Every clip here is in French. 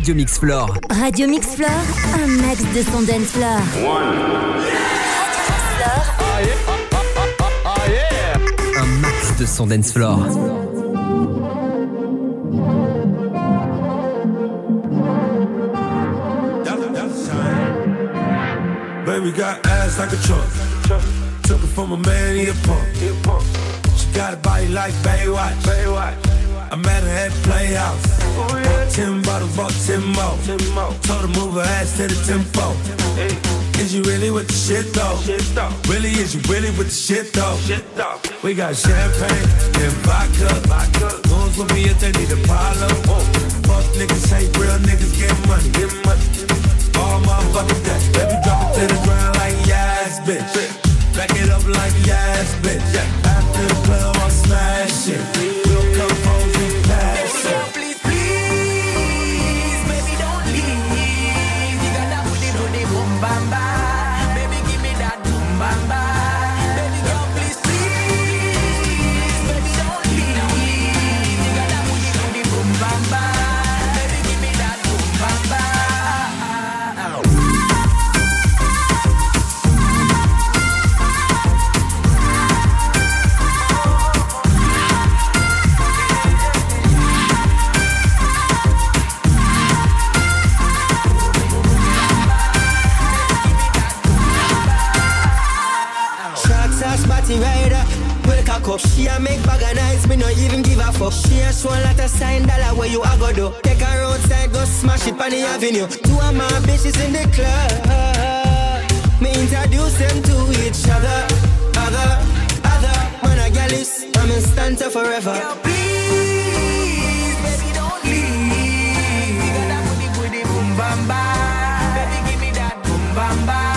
Radio Mix Floor. Radio Mix Floor, un max de son dance floor. Un max de son dance floor. Baby got ass like a truck. Took it from a man, he a punk. She got a body like Baywatch. I met her at Playhouse. Bought 10 bottles, bought 10 more. Told her move her ass to the tempo. Is you really with the shit though? Really, is you really with the shit though? We got champagne and vodka. Goons with me if they need a Apollo. Fuck niggas, hate real niggas, get money. All motherfuckers that. Baby, drop it to the ground like yes, bitch. Back it up like yes, bitch. After the club, I'll smash it. We'll come home and pass it. Please, please, baby, don't leave. You got that booty, boom, bam, bam. Baby, give me that boom, bam, bam. Baby, girl, please, please, baby, don't leave. You got that booty, boom, bam, bam. Baby, give me that boom, bam, bam. Party rider, well cock up. She a make bag of nice, me no even give a fuck. She a show a lot of sign dollar where you a go do. Take her outside, go smash it on the avenue. Two of my bitches in the club. Me introduce them to each other. Other, man a gallus, I'm in stanza forever. Girl, please, baby, don't leave. You got that booty, boom, bam, bam. Baby, give me that boom, bam, bam.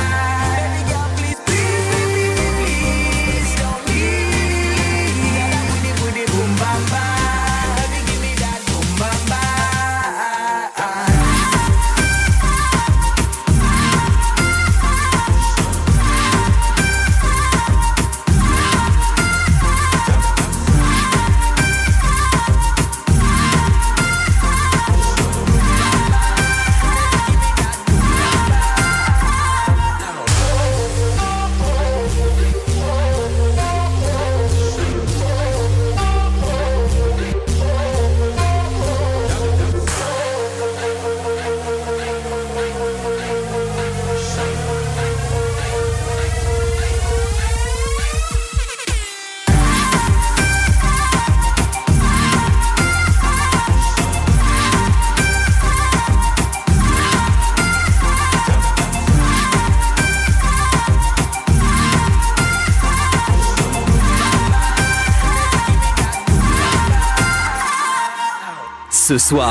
Ce soir,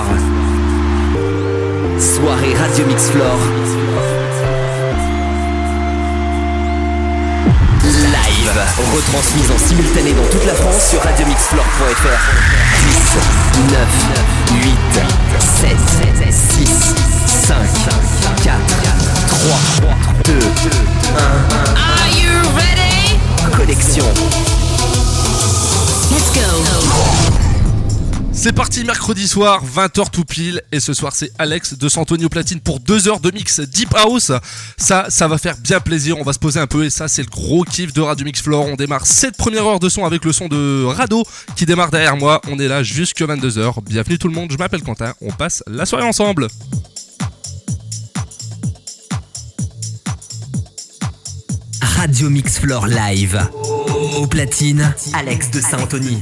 soirée Radio Mix Floor. Live, retransmise en simultané dans toute la France sur radiomixfloor.fr. 10, 9, 8, 7, 6, 5, 4, 3, 2, 1. Are you ready? Connexion. Let's go. C'est parti, mercredi soir, 20h tout pile, et ce soir c'est Alex de Santoni au platine pour 2 heures de mix Deep House. Ça va faire bien plaisir, on va se poser un peu, et ça c'est le gros kiff de Radio Mix Floor. On démarre cette première heure de son avec le son de Rado qui démarre derrière moi. On est là jusque 22h. Bienvenue tout le monde, je m'appelle Quentin, on passe la soirée ensemble. Radio Mix Floor live. Au platine, Alex de Saint-Anthony.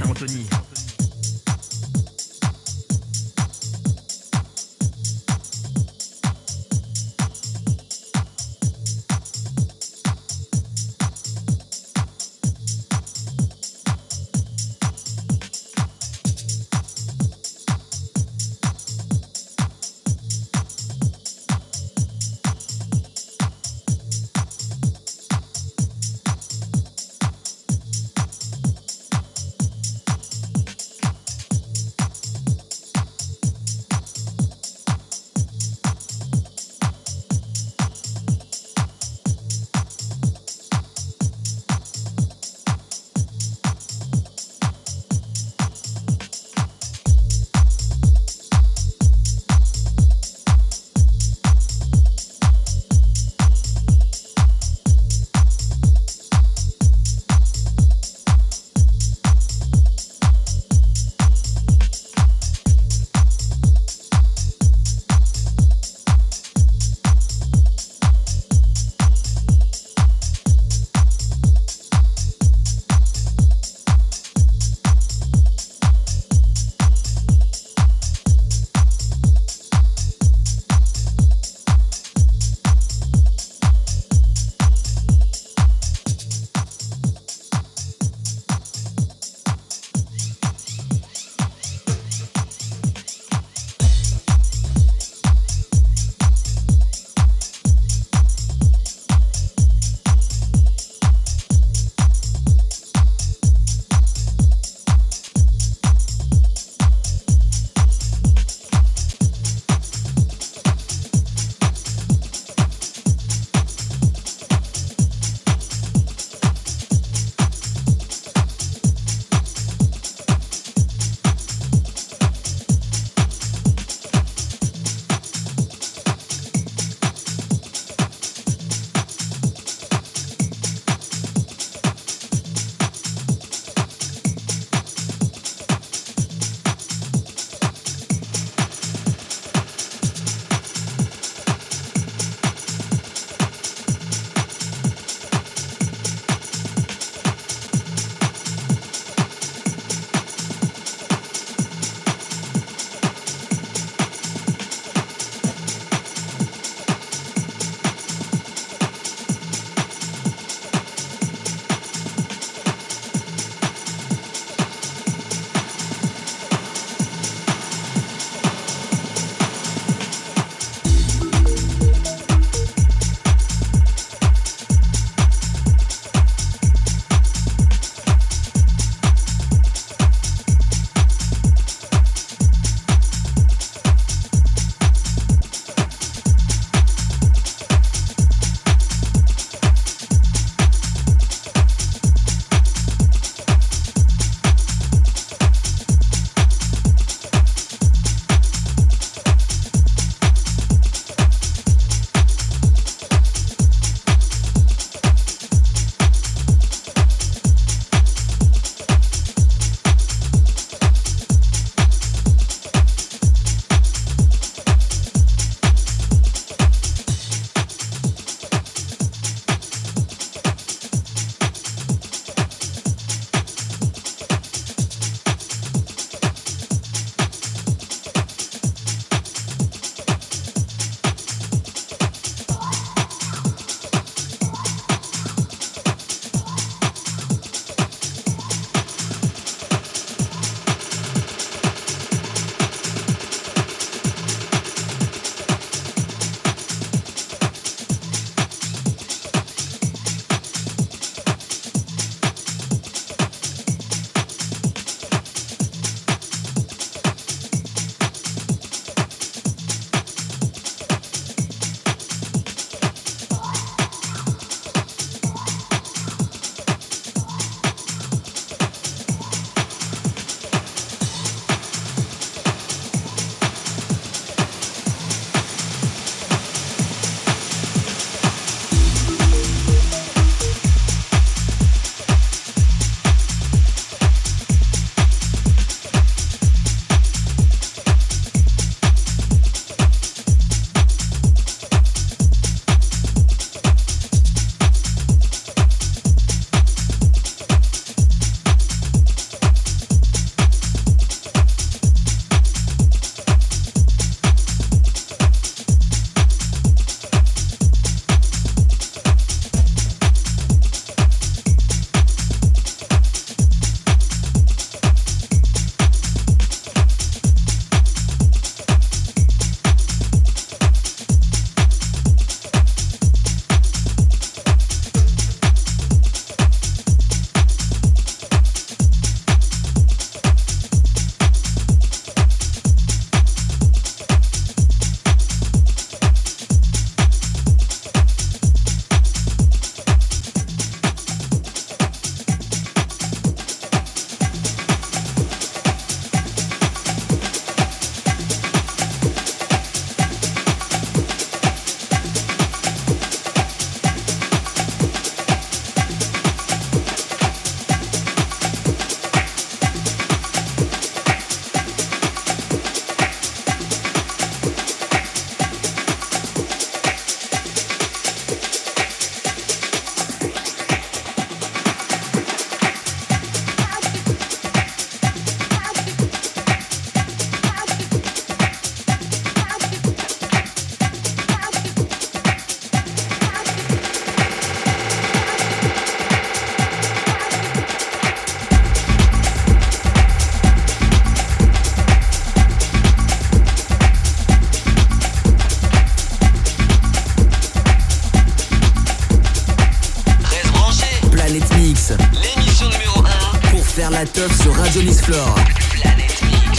la teuf sur Radio Mix Floor. Planète Mix.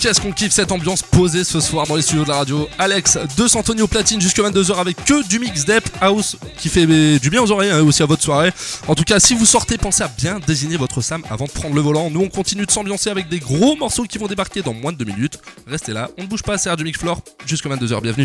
Qu'est-ce qu'on kiffe cette ambiance posée ce soir dans les studios de la radio. Alex de Santoni au platine jusque 22h avec que du mix Deep House qui fait du bien aux oreilles et aussi à votre soirée. En tout cas, si vous sortez, pensez à bien désigner votre Sam avant de prendre le volant. Nous, on continue de s'ambiancer avec des gros morceaux qui vont débarquer dans moins de 2 minutes. Restez là, on ne bouge pas, c'est Radio Mix Floor jusque 22h. Bienvenue.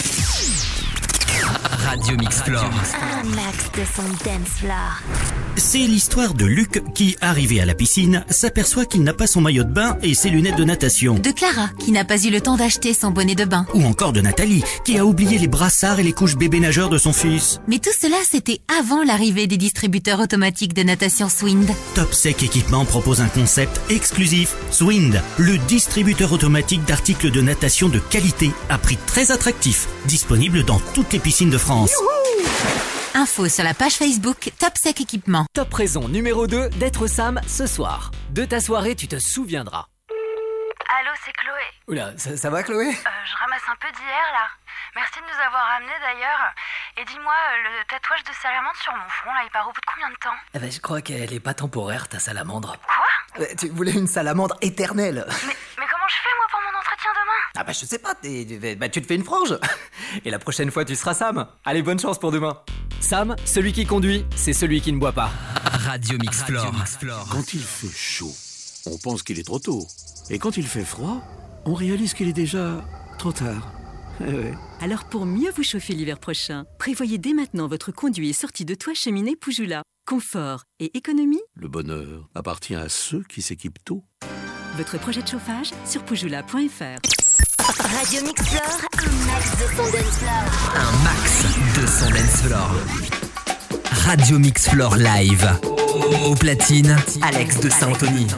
Radio Mix Floor. Un max de son dance floor. C'est l'histoire de Luc qui, arrivé à la piscine, s'aperçoit qu'il n'a pas son maillot de bain et ses lunettes de natation. De Clara, qui n'a pas eu le temps d'acheter son bonnet de bain. Ou encore de Nathalie, qui a oublié les brassards et les couches bébé nageurs de son fils. Mais tout cela, c'était avant l'arrivée des distributeurs automatiques de natation Swind. Topsec Équipement propose un concept exclusif. Swind, le distributeur automatique d'articles de natation de qualité à prix très attractif. Disponible dans toutes les piscines de France. Info sur la page Facebook Topsec Équipement. Top raison numéro 2 d'être Sam ce soir. De ta soirée, tu te souviendras. Allô, c'est Chloé. Oula, ça va Chloé? Je ramasse un peu d'hier là. Merci de nous avoir amenés d'ailleurs. Et dis-moi, le tatouage de salamandre sur mon front là, il part au bout de combien de temps? Eh ben, je crois qu'elle est pas temporaire, ta salamandre. Quoi? Tu voulais une salamandre éternelle. Mais comment je fais moi pour mon entretien demain? Ah bah je sais pas, tu te fais une frange. Et la prochaine fois tu seras Sam. Allez, bonne chance pour demain. Sam, celui qui conduit, c'est celui qui ne boit pas. Radio Mix Floor. Quand il fait chaud, on pense qu'il est trop tôt. Et quand il fait froid, on réalise qu'il est déjà trop tard. Ouais. Alors pour mieux vous chauffer l'hiver prochain, prévoyez dès maintenant votre conduit et sortie de toit cheminée Poujoula. Confort et économie, Le bonheur appartient à ceux qui s'équipent tôt. votre projet de chauffage sur poujoula.fr. Radio Mix Floor, un max de son dance floor. Un max de son dance floor. Radio Mix Floor live. Au platine, Alex de Santoni.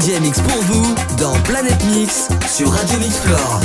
DJ Mix pour vous dans Planète Mix sur Radio Mix Floor.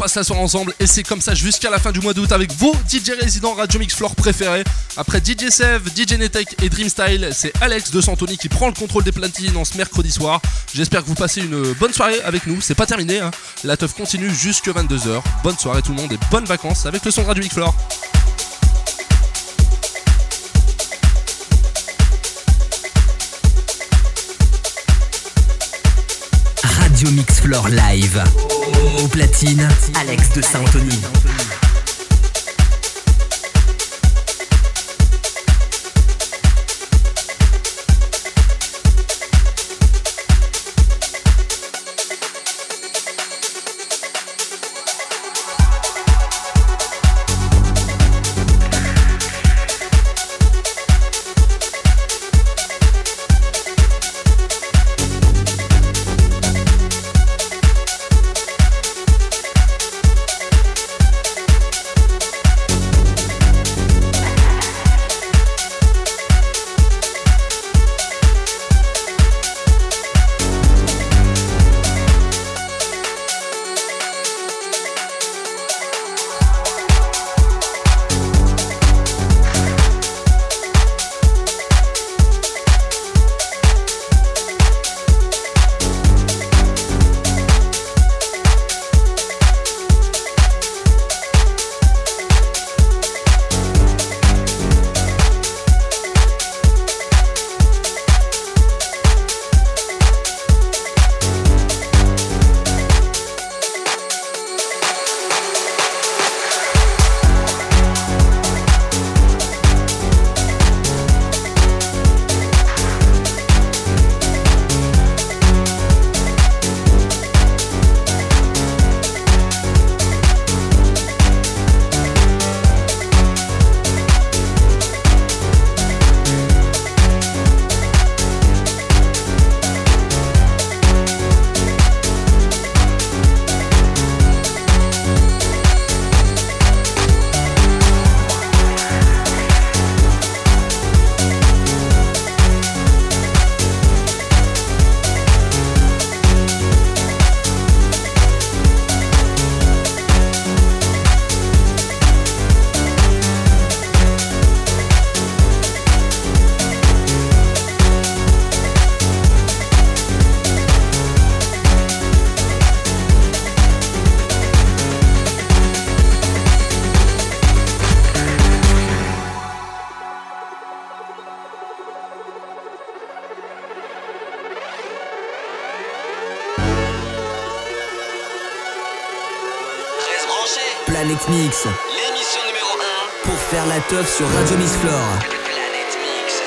passe la soirée ensemble et c'est comme ça jusqu'à la fin du mois d'août avec vos DJ résidents Radio Mix Floor préférés. Après DJ Sev, DJ Netek et Dreamstyle, c'est Alex de Santoni qui prend le contrôle des platines en ce mercredi soir. J'espère que vous passez une bonne soirée avec nous, c'est pas terminé hein. La teuf continue jusque 22h. Bonne soirée tout le monde et bonnes vacances avec le son de Radio Mix Floor. Radio Mix Floor Live. Au platine, Alex de Santoni. Planet Mix, l'émission numéro 1 pour faire la teuf sur Radio Mix Floor. Planet Mix.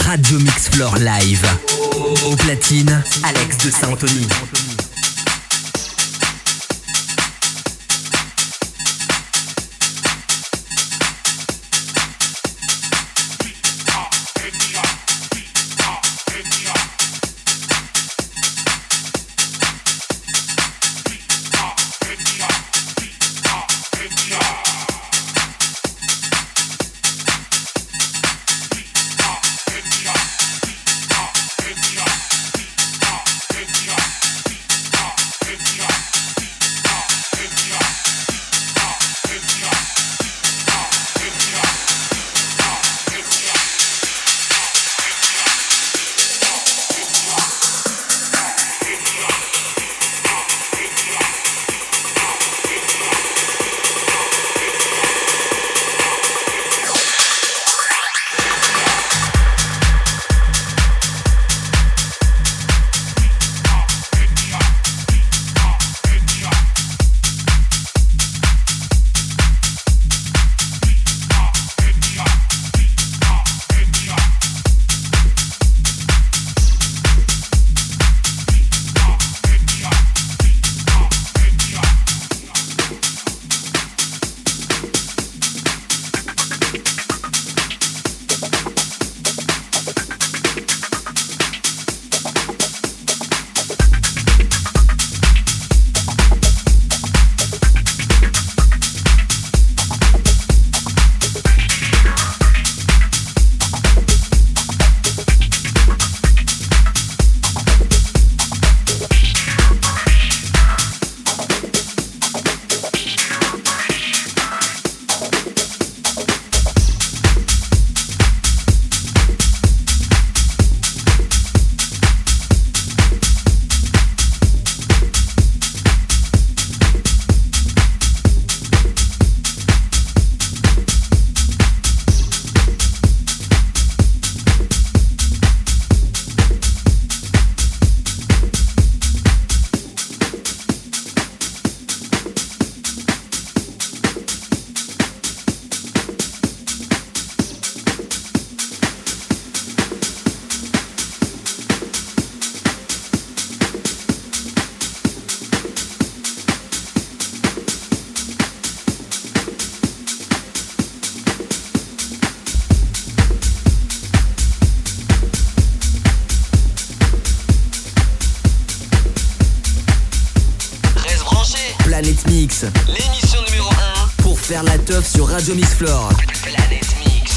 Radio Mix Floor Live. Au platine, Alex de Saint-Anthony. Planète Mix, l'émission numéro 1 pour faire la teuf sur Radio Mix Floor. Planète Mix.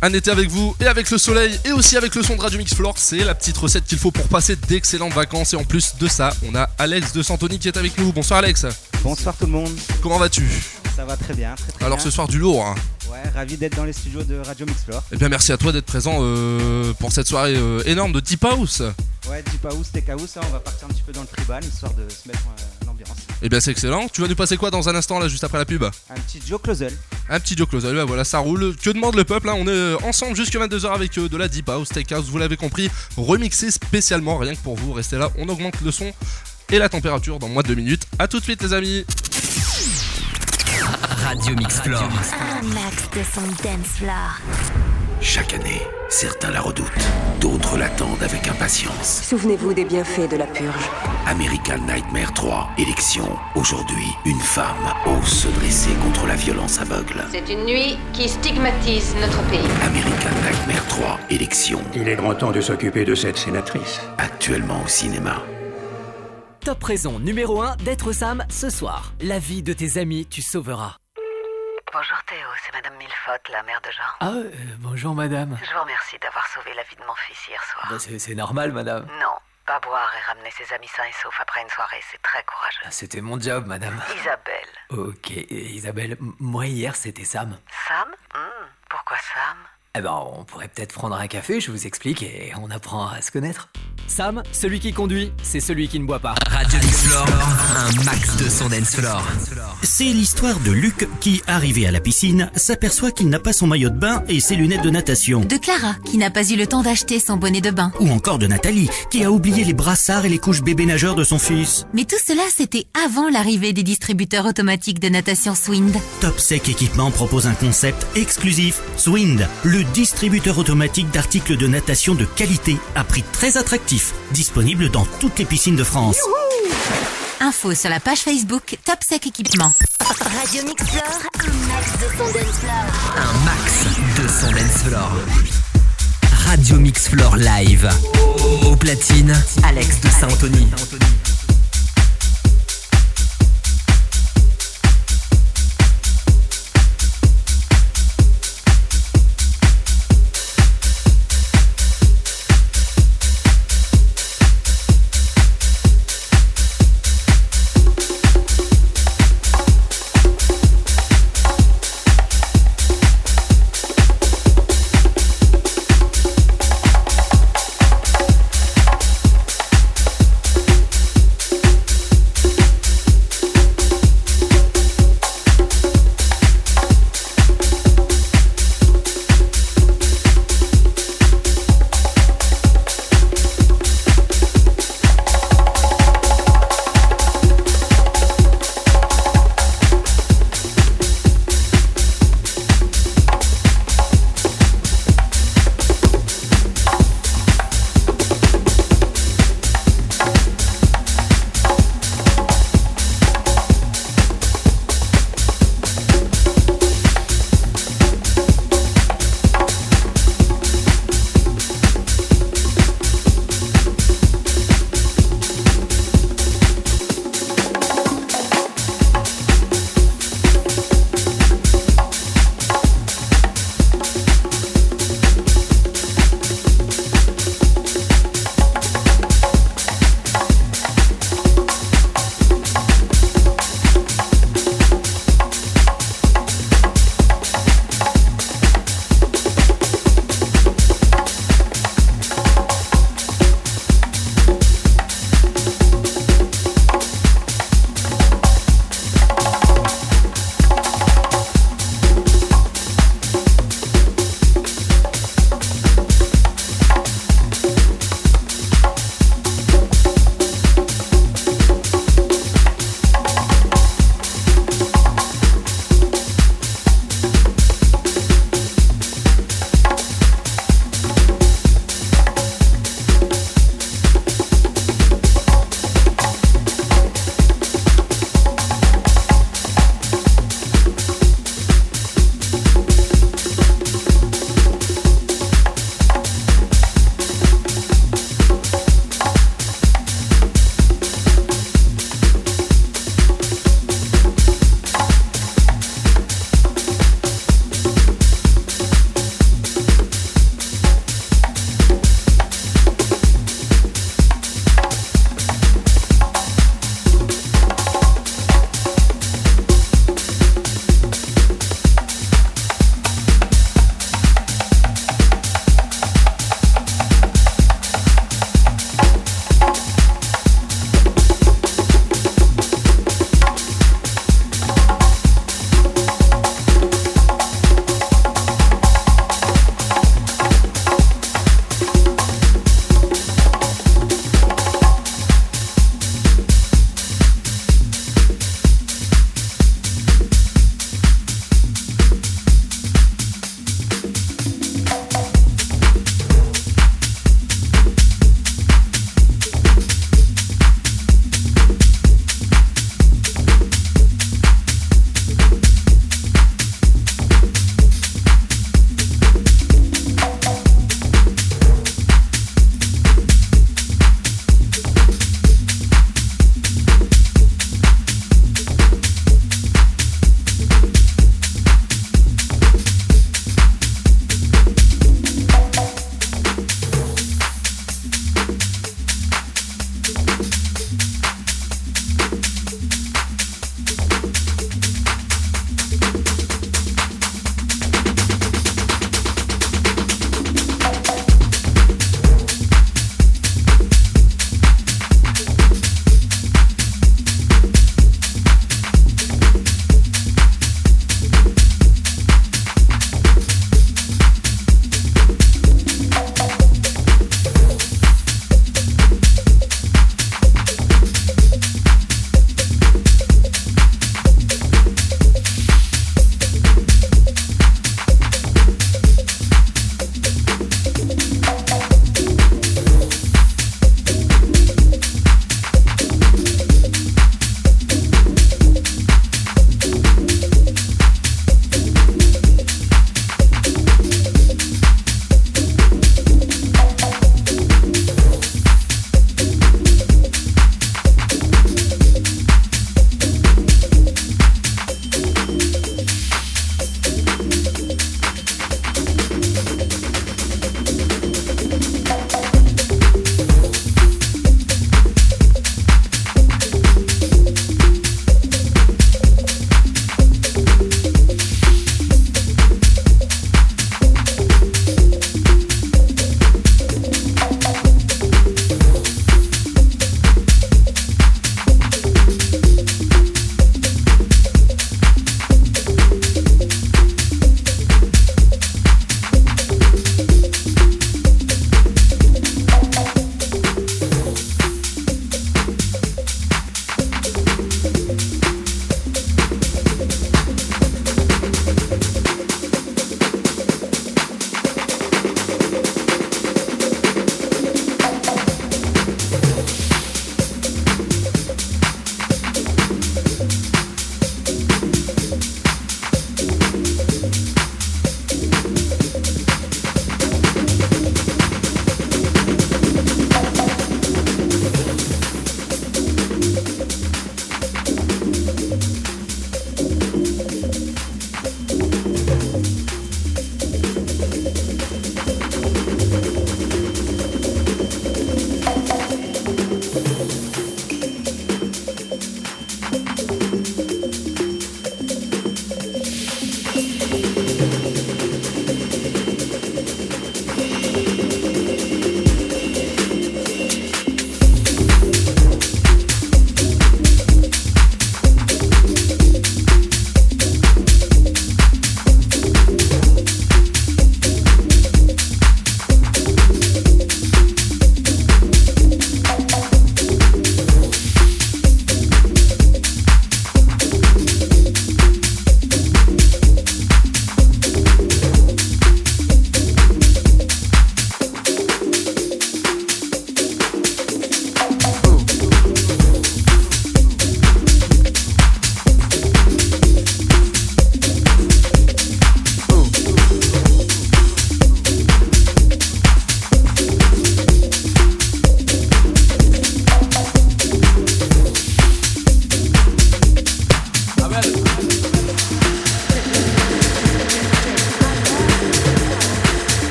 Un été avec vous et avec le soleil et aussi avec le son de Radio Mix Floor, c'est la petite recette qu'il faut pour passer d'excellentes vacances. Et en plus de ça, on a Alex de Santoni qui est avec nous. Bonsoir Alex. Bonsoir tout le monde. Comment vas-tu? Ça va très bien, très Alors bien. ce soir du lourd hein. Ouais, ravi d'être dans les studios de Radio Mix Floor. Eh bien merci à toi d'être présent pour cette soirée énorme de Deep House. Ouais, Deep House, Tech House, hein, on va partir un petit peu dans le tribal histoire de se mettre l'ambiance. Eh bien c'est excellent. Tu vas nous passer quoi dans un instant là juste après la pub? Un petit Joe Closel. Un petit Joe Closel, bah voilà ça roule. Que demande le peuple hein. On est ensemble jusqu'à 22h avec de la Deep House, Tech House, vous l'avez compris, remixé spécialement rien que pour vous. Restez là, on augmente le son et la température dans moins de 2 minutes. A tout de suite les amis. Radio Mix Floor. Un max de son dance floor. Chaque année, certains la redoutent, d'autres l'attendent avec impatience. Souvenez-vous des bienfaits de la purge. American Nightmare 3, élection. Aujourd'hui, une femme ose se dresser contre la violence aveugle. C'est une nuit qui stigmatise notre pays. American Nightmare 3, élection. Il est grand temps de s'occuper de cette sénatrice. Actuellement au cinéma. Top raison numéro 1 d'être Sam ce soir. La vie de tes amis, tu sauveras. Bonjour Théo, c'est Madame Millefaute, la mère de Jean. Ah, bonjour madame. Je vous remercie d'avoir sauvé la vie de mon fils hier soir. Bah, c'est normal madame. Non, pas boire et ramener ses amis sains et saufs après une soirée, c'est très courageux. C'était mon job madame. Isabelle. Ok, Isabelle, moi hier c'était Sam. Sam? Pourquoi Sam? Eh ben, on pourrait peut-être prendre un café, je vous explique, et on apprend à se connaître. Sam, celui qui conduit, c'est celui qui ne boit pas. Radio Mix Floor, un max de son dance floor. C'est l'histoire de Luc qui, arrivé à la piscine, s'aperçoit qu'il n'a pas son maillot de bain et ses lunettes de natation. De Clara, qui n'a pas eu le temps d'acheter son bonnet de bain. Ou encore de Nathalie, qui a oublié les brassards et les couches bébé nageurs de son fils. Mais tout cela, c'était avant l'arrivée des distributeurs automatiques de natation Swind. Topsec Équipement propose un concept exclusif, Swind, le distributeur automatique d'articles de natation de qualité à prix très attractif, disponible dans toutes les piscines de France. Youhou! Info sur la page Facebook Topsec Équipement. Radio Mix Floor, un max de son dance floor. Un max de son dance floor. Radio Mix Floor live. Au platine, Alex de Saint-Anthony.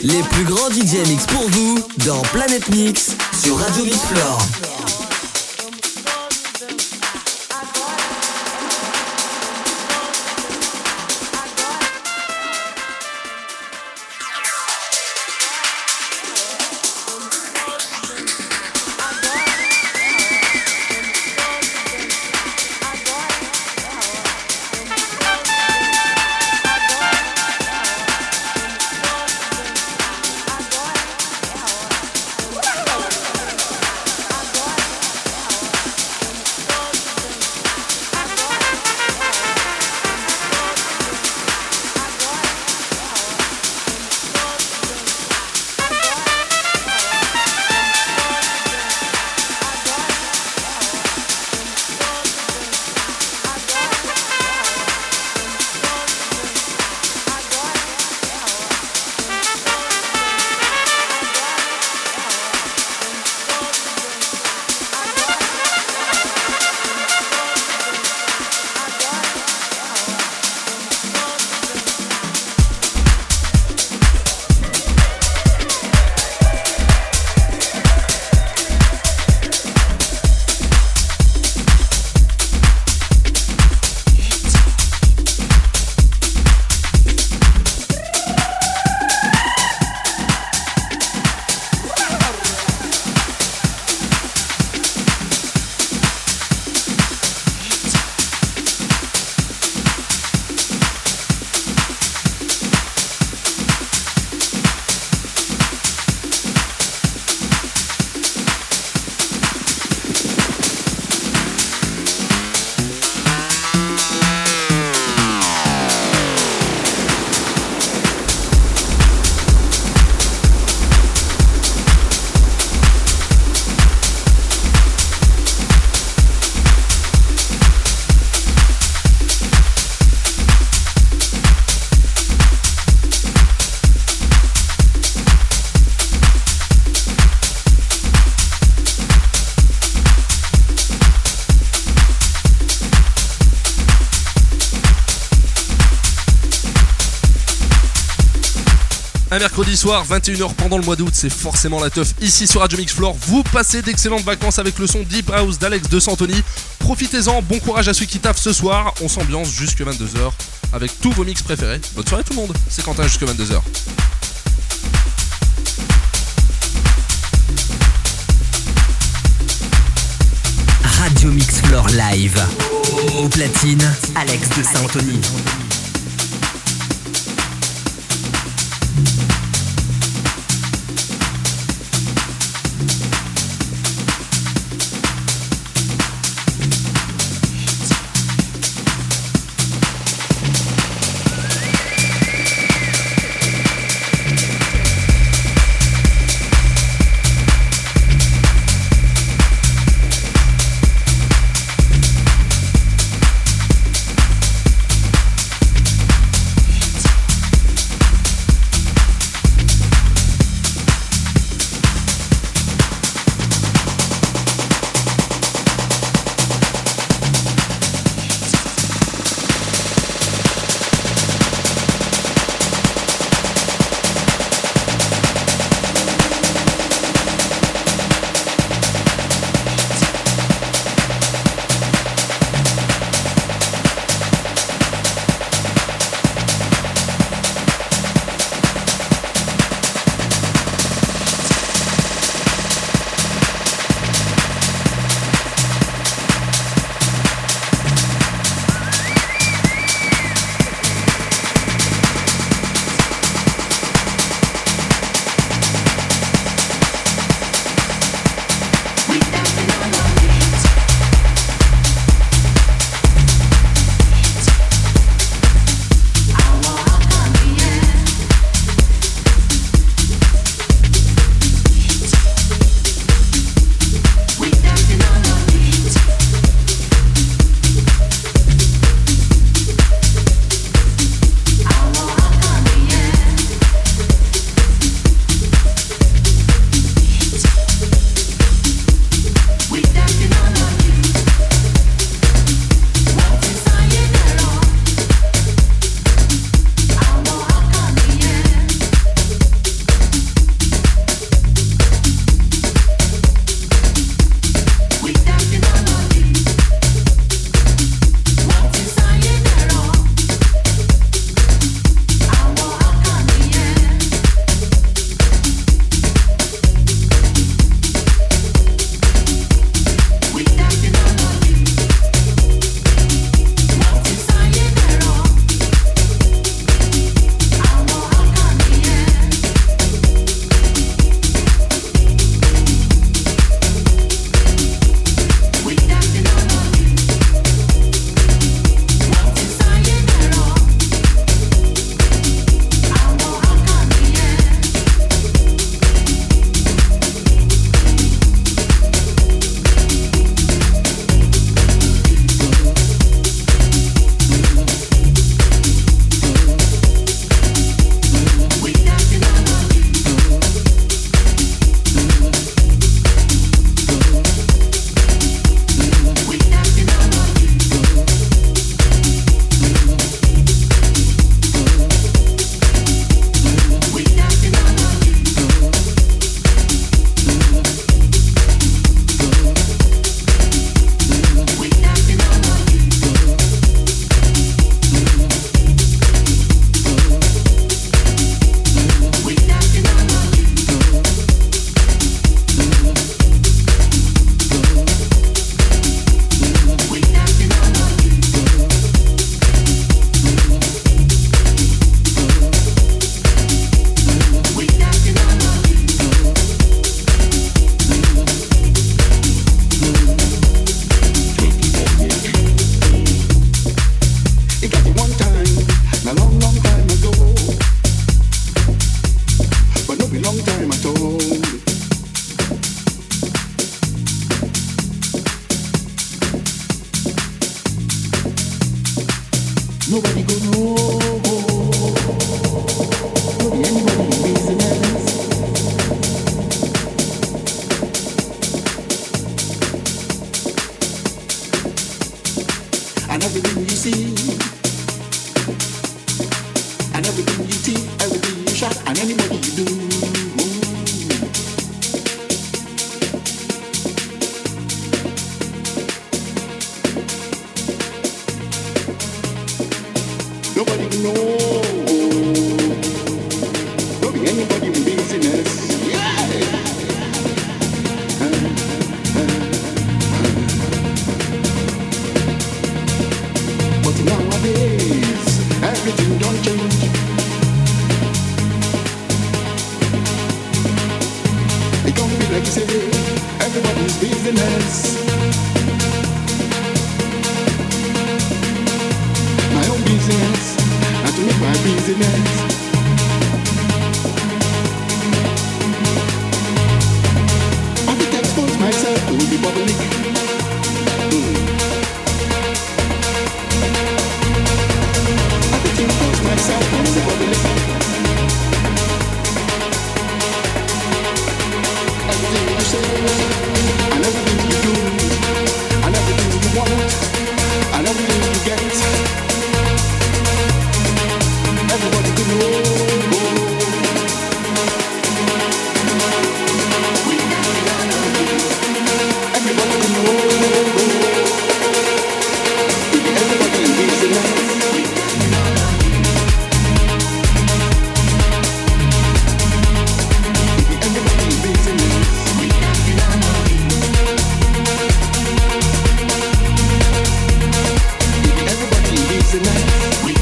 Les plus grands DJ mix pour vous dans Planète Mix sur Radio Mix Floor. Un mercredi soir, 21h pendant le mois d'août, c'est forcément la teuf ici sur Radio Mix Floor. Vous passez d'excellentes vacances avec le son Deep House d'Alex de Santoni. Profitez-en, bon courage à ceux qui taffent ce soir. On s'ambiance jusque 22h avec tous vos mix préférés. Bonne soirée tout le monde, c'est Quentin jusque 22h. Radio Mix Floor Live. Au platine, Alex de Santoni. And everything you see, and everything you see, everything you shot, and anybody you do. Nobody can know. Don't be anybody in business. Yeah. But nowadays, everything don't change. It don't be like you say, everybody's business. My own business, not to make my business. I think I expose myself to the public. I think I expose myself to the public. Everything you say, and everything you do, and everything you want, and everything you get. Everybody could know. Everybody could know. Everybody in business. Everybody in business. Everybody in business.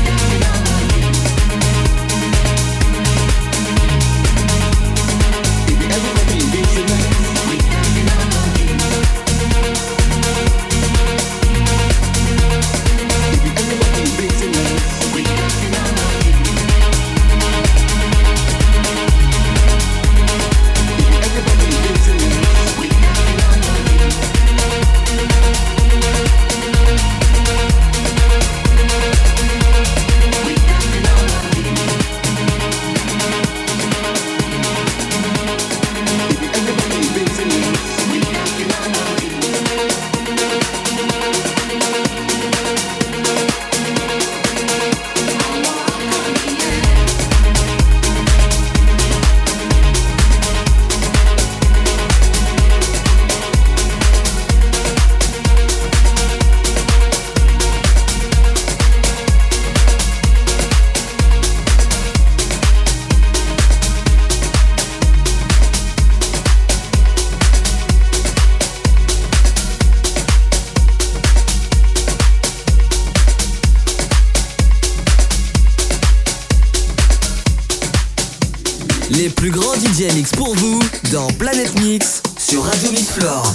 Les plus grands DJ mix pour vous dans Planet Mix sur Radio Mix Floor.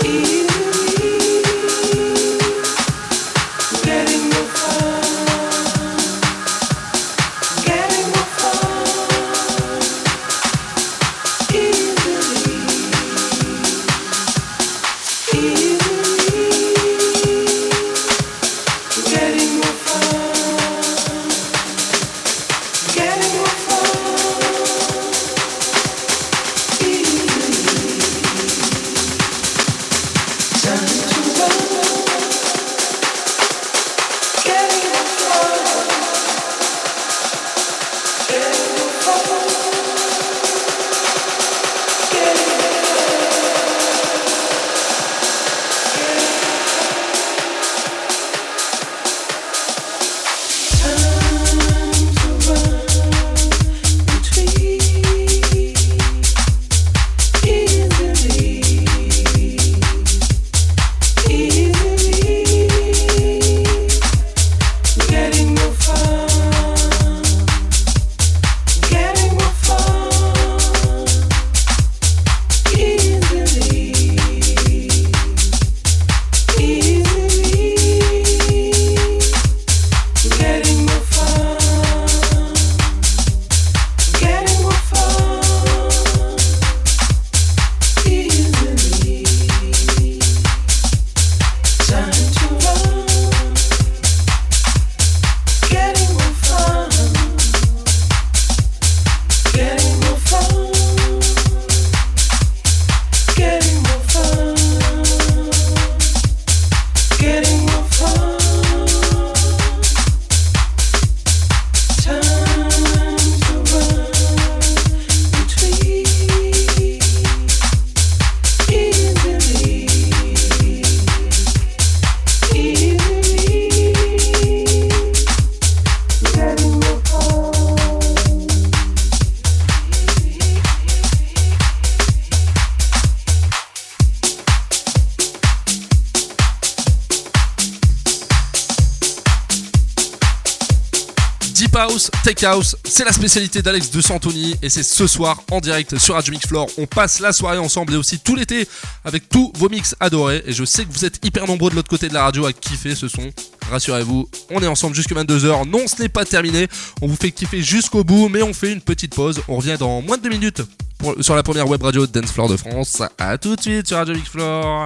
Deep House, Tech House, c'est la spécialité d'Alex de Santoni et c'est ce soir en direct sur Radio Mix Floor. On passe la soirée ensemble et aussi tout l'été avec tous vos mix adorés. Et je sais que vous êtes hyper nombreux de l'autre côté de la radio à kiffer ce son. Rassurez-vous, on est ensemble jusqu'à 22h. Non, ce n'est pas terminé. On vous fait kiffer jusqu'au bout, mais on fait une petite pause. On revient dans moins de 2 minutes sur la première web radio Dance Floor de France. A tout de suite sur Radio Mix Floor.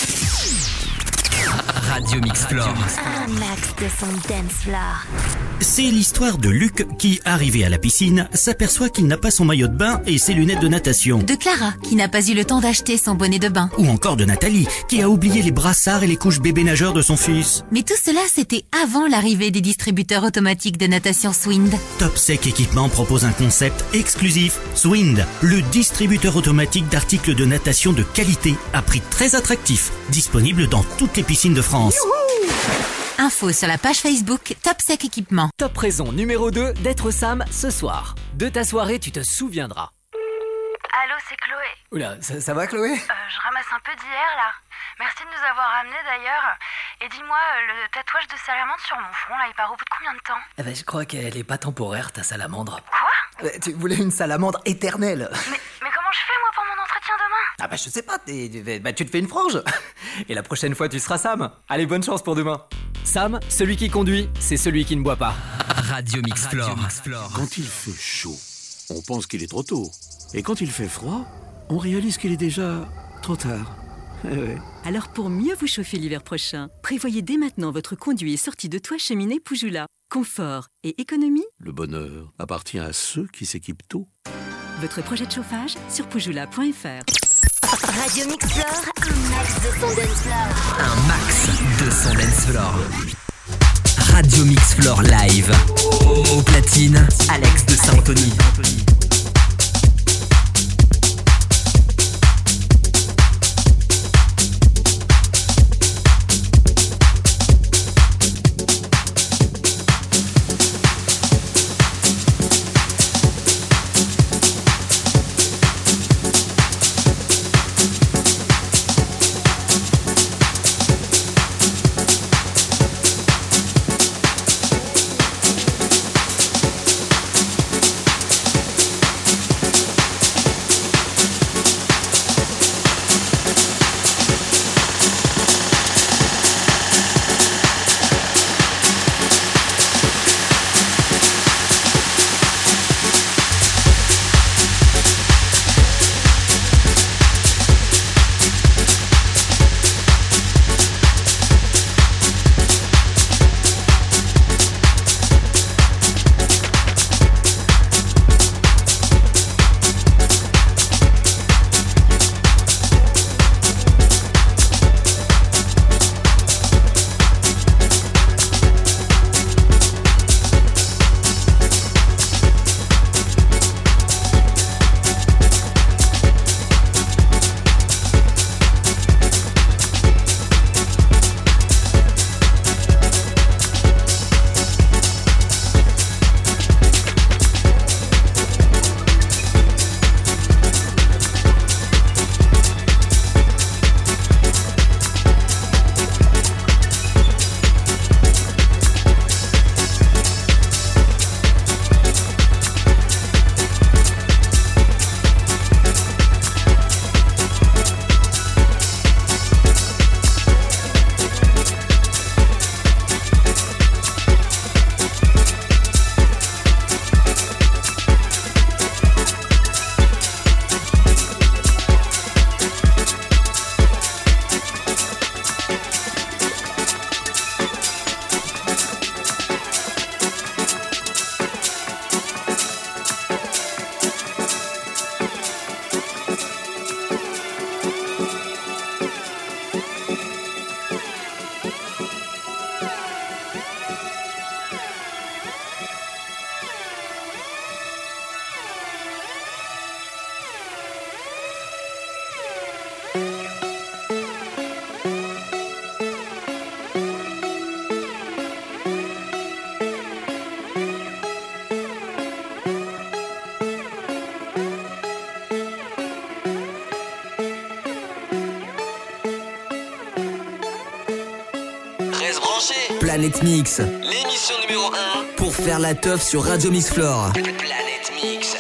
Radio Mix Floor. Un max de son dance floor. C'est l'histoire de Luc qui, arrivé à la piscine, s'aperçoit qu'il n'a pas son maillot de bain et ses lunettes de natation. De Clara, qui n'a pas eu le temps d'acheter son bonnet de bain. Ou encore de Nathalie, qui a oublié les brassards et les couches bébé nageurs de son fils. Mais tout cela, c'était avant l'arrivée des distributeurs automatiques de natation Swind. Top Sec Équipement propose un concept exclusif, Swind, le distributeur automatique d'articles de natation de qualité à prix très attractif, disponible dans toutes les piscines de France. Youhou! Info sur la page Facebook Top Sec Équipement. Top raison numéro 2 d'être Sam ce soir. De ta soirée, tu te souviendras. Allô, c'est Chloé. Oula, ça va Chloé? Je ramasse un peu d'hier là. Merci de nous avoir amenés d'ailleurs. Et dis-moi, le tatouage de salamandre sur mon front là, il part au bout de combien de temps? Eh ben, je crois qu'elle est pas temporaire, ta salamandre. Quoi? Tu voulais une salamandre éternelle. Mais comment je fais moi pour mon entretien demain? Ah bah je sais pas, tu te fais une frange. Et la prochaine fois tu seras Sam. Allez, bonne chance pour demain. Sam, celui qui conduit, c'est celui qui ne boit pas. Radio Mix Floor. Quand il fait chaud, on pense qu'il est trop tôt. Et quand il fait froid, on réalise qu'il est déjà trop tard. Ouais. Alors pour mieux vous chauffer l'hiver prochain, prévoyez dès maintenant votre conduit et sortie de toit cheminée Poujoula. Confort et économie. Le bonheur appartient à ceux qui s'équipent tôt. Votre projet de chauffage sur poujoula.fr. Radio Mix Floor, un max de son dance floor. Un max de son dance floor. Radio Mix Floor live. Au platine, Alex de Santoni. branché. Planète Mix. L'émission numéro 1 pour faire la teuf sur Radio Mix Floor. Planète Mix.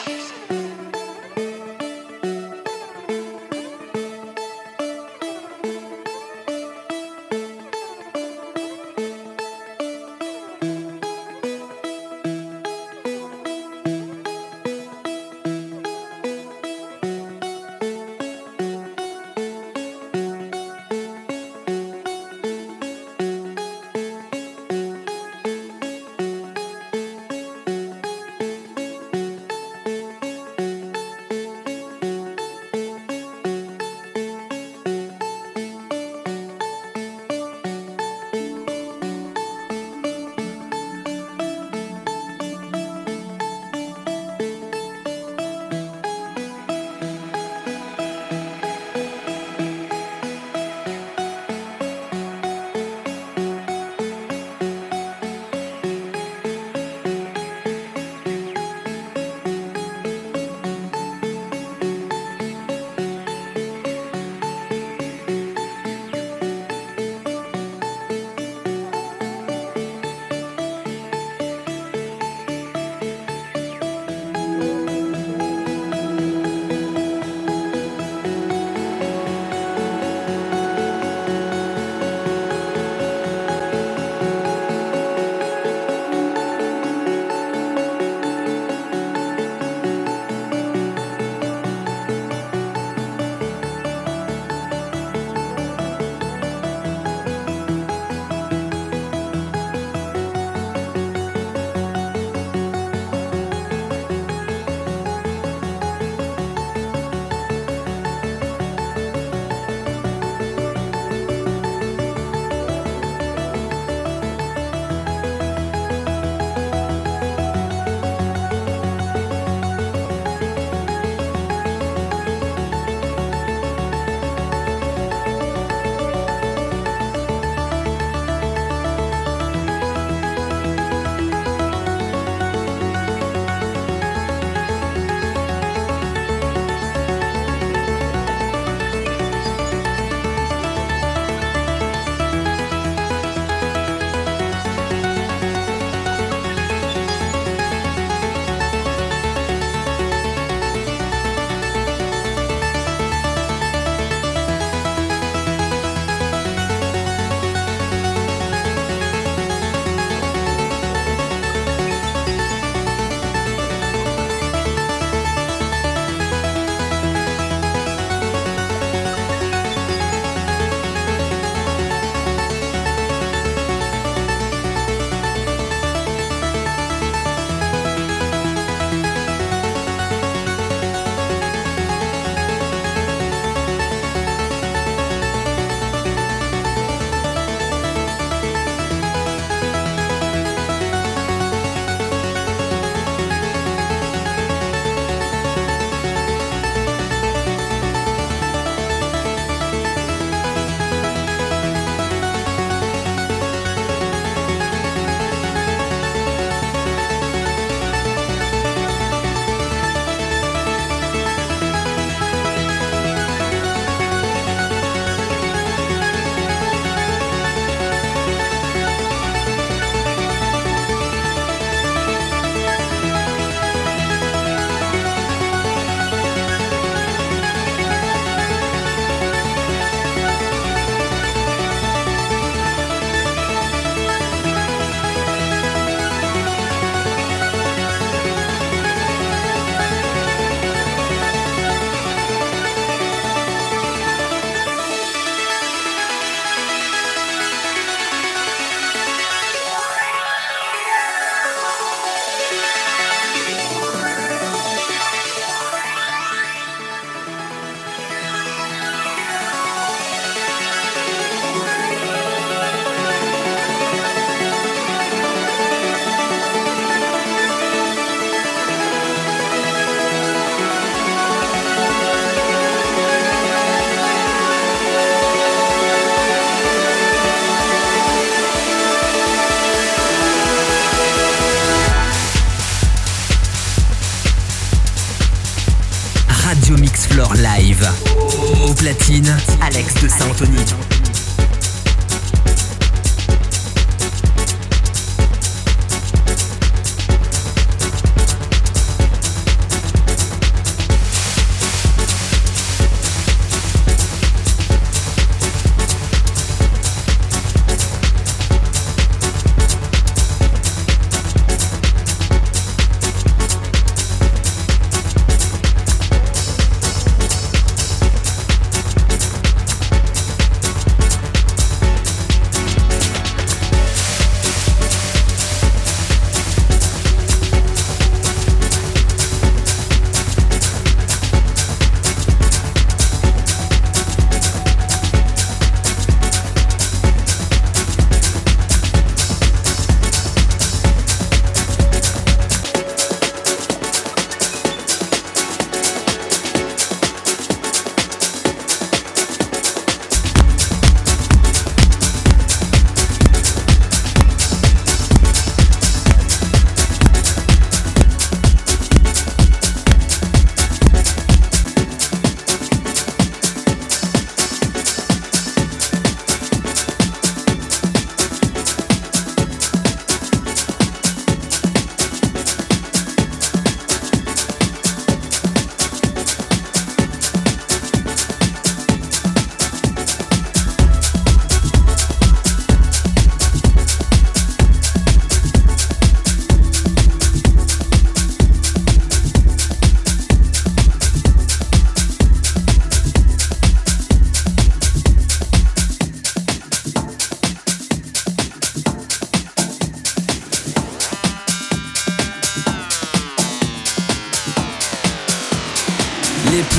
Floor Live. Au platine, Alex de Saint-Anthony.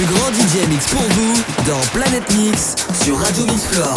plus grand DJ Mix pour vous dans Planète Mix sur Radio Mix Floor.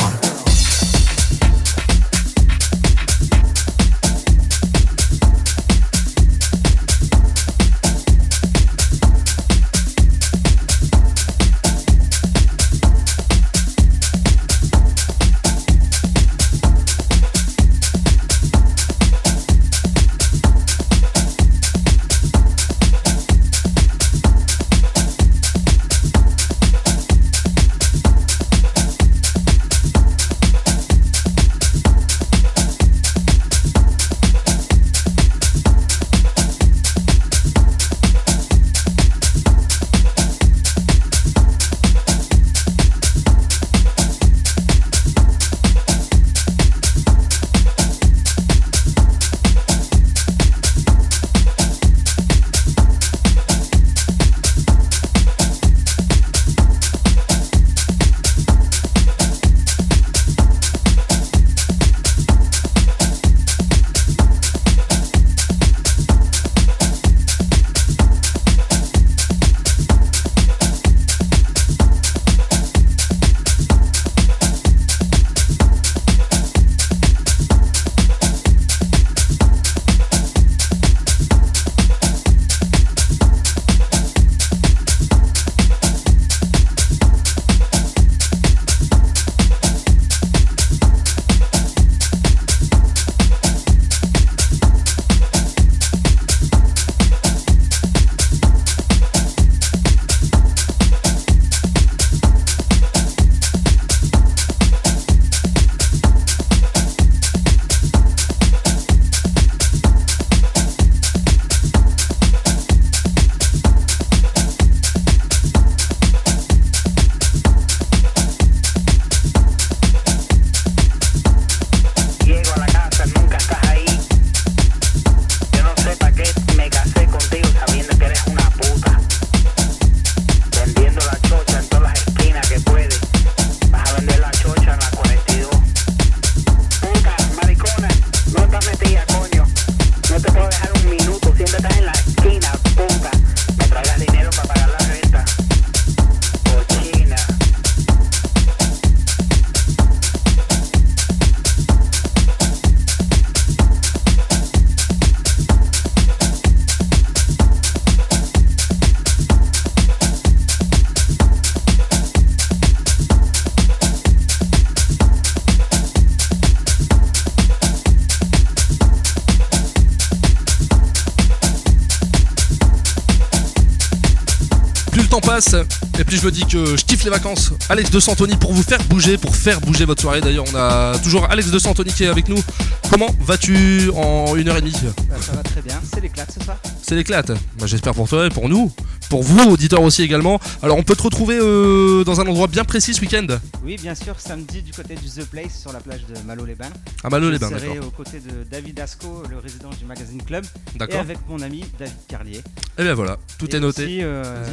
Passe et puis je me dis que je kiffe les vacances. Alex de Santoni pour vous faire bouger votre soirée. D'ailleurs on a toujours Alex de Santoni qui est avec nous. Comment vas-tu en 1h30 ? Ça va très bien, c'est l'éclate ce soir. C'est l'éclate. Bah, j'espère pour toi et pour nous, pour vous auditeurs aussi également. Alors on peut te retrouver dans un endroit bien précis ce week-end ? Oui bien sûr, samedi du côté du The Place sur la plage de Malo-les-Bains. À Malo-les-Bains, d'accord. d'accord. Je serai aux côtés de David Asco, le résident du Magazine Club. D'accord. Et avec mon ami David Carlier. Et bien voilà, tout est noté. Aussi,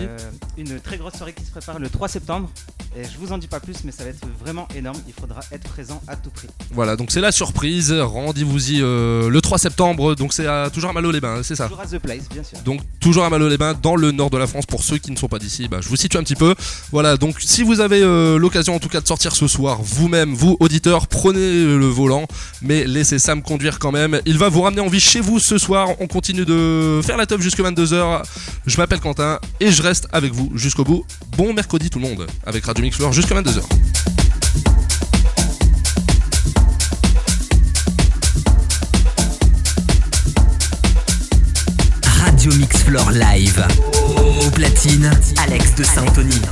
une très grosse soirée qui se prépare le 3 septembre. Et je vous en dis pas plus, mais ça va être vraiment énorme. Il faudra être présent à tout prix. Voilà, donc c'est la surprise. Rendez-vous-y le 3 septembre. Donc c'est toujours à Malo-les-Bains, c'est ça ? Toujours à The Place, bien sûr. Donc toujours à Malo-les-Bains, dans le nord de la France. Pour ceux qui ne sont pas d'ici, bah, je vous situe un petit peu. Voilà, donc si vous avez l'occasion en tout cas de sortir ce soir, vous-même, vous auditeurs, prenez le volant, mais laissez Sam conduire quand même. Il va vous ramener en vie chez vous ce soir. On continue de faire la teuf jusqu'à 22h. Je m'appelle Quentin et je reste avec vous jusqu'au bout. Bon mercredi tout le monde avec Radio Mix Floor jusqu'à 22h. Radio Mix Floor live. Au platine, Alex de Santoni.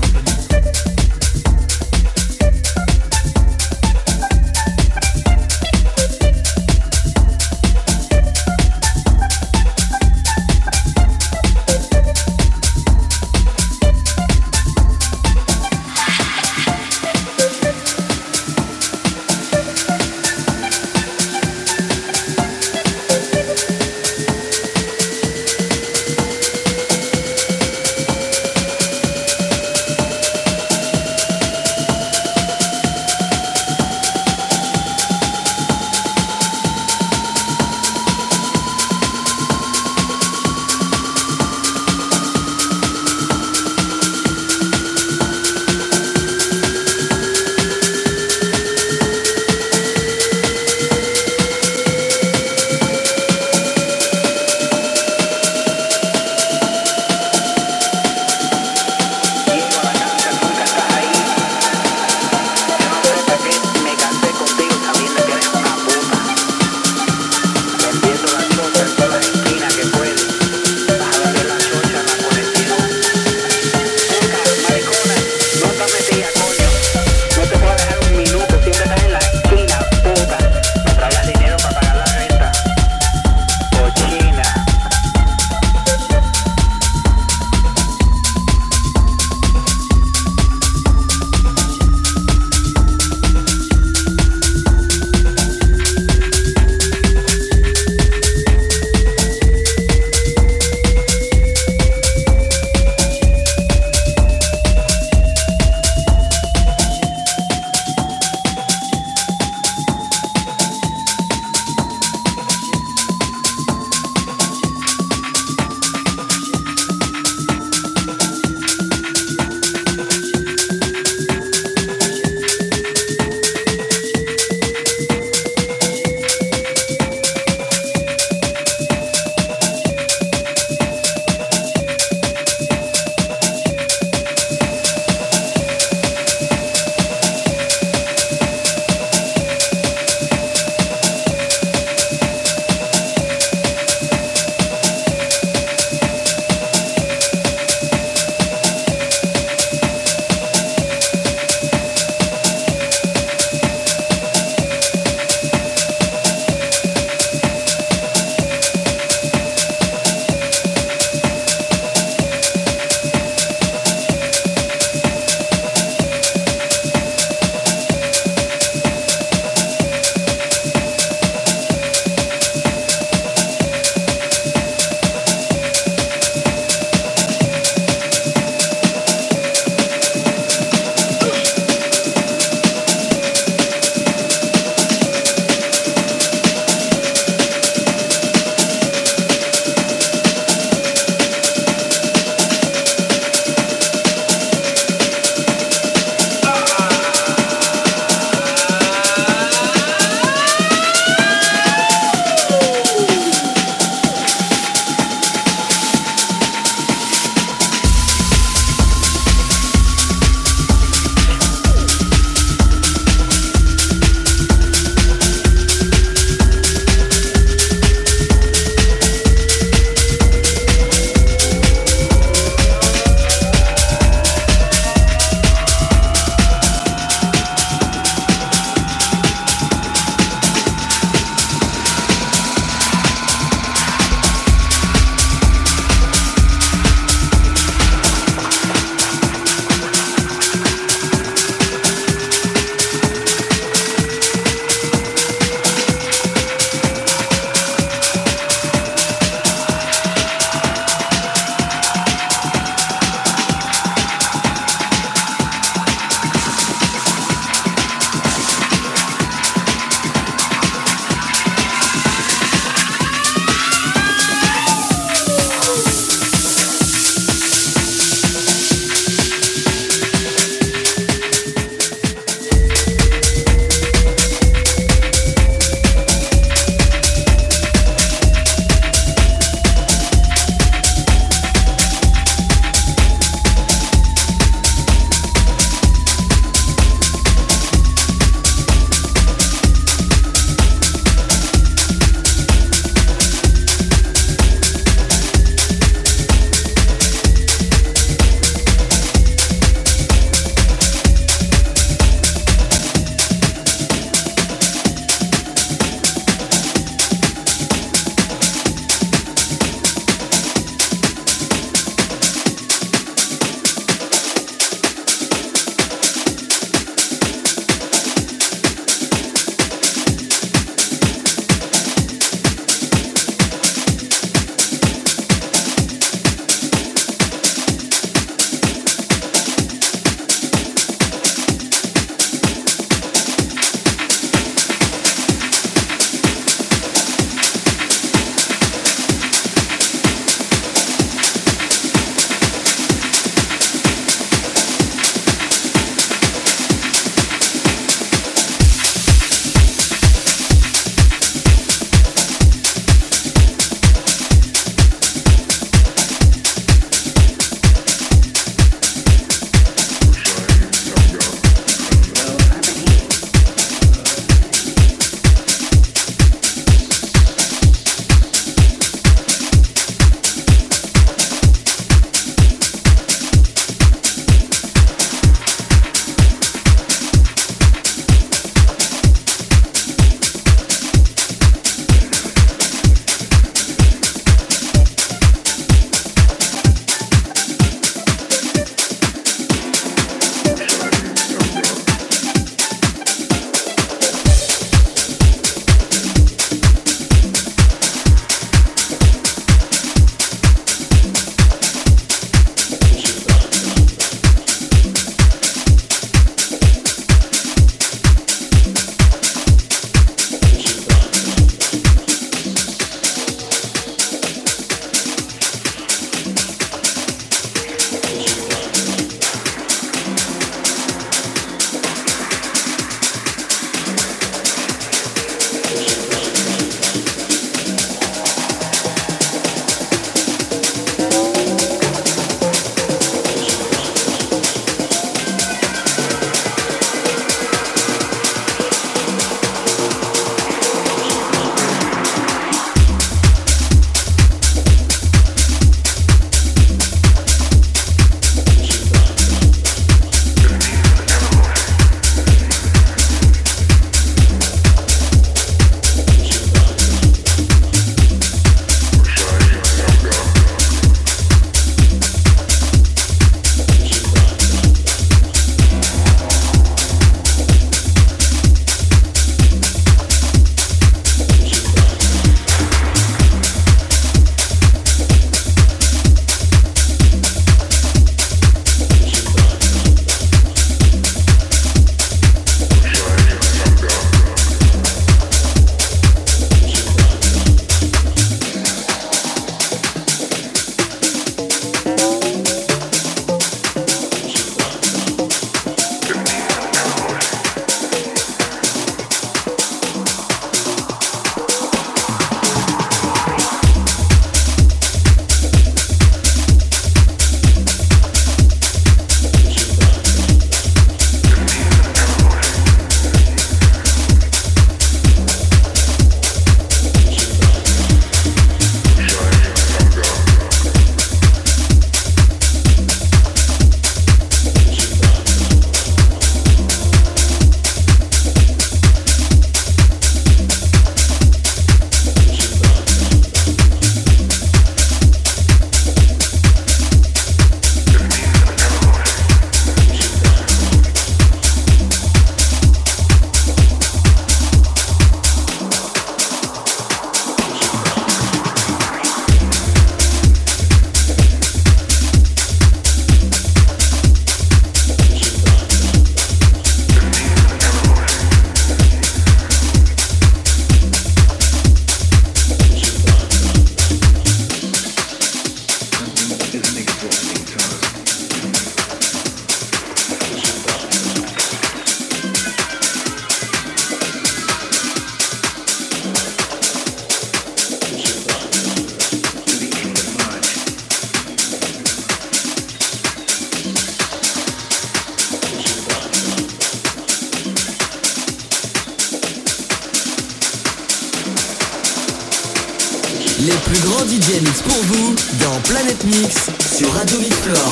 Les plus grands DJ mix pour vous dans Planète Mix sur Radio Mix Floor.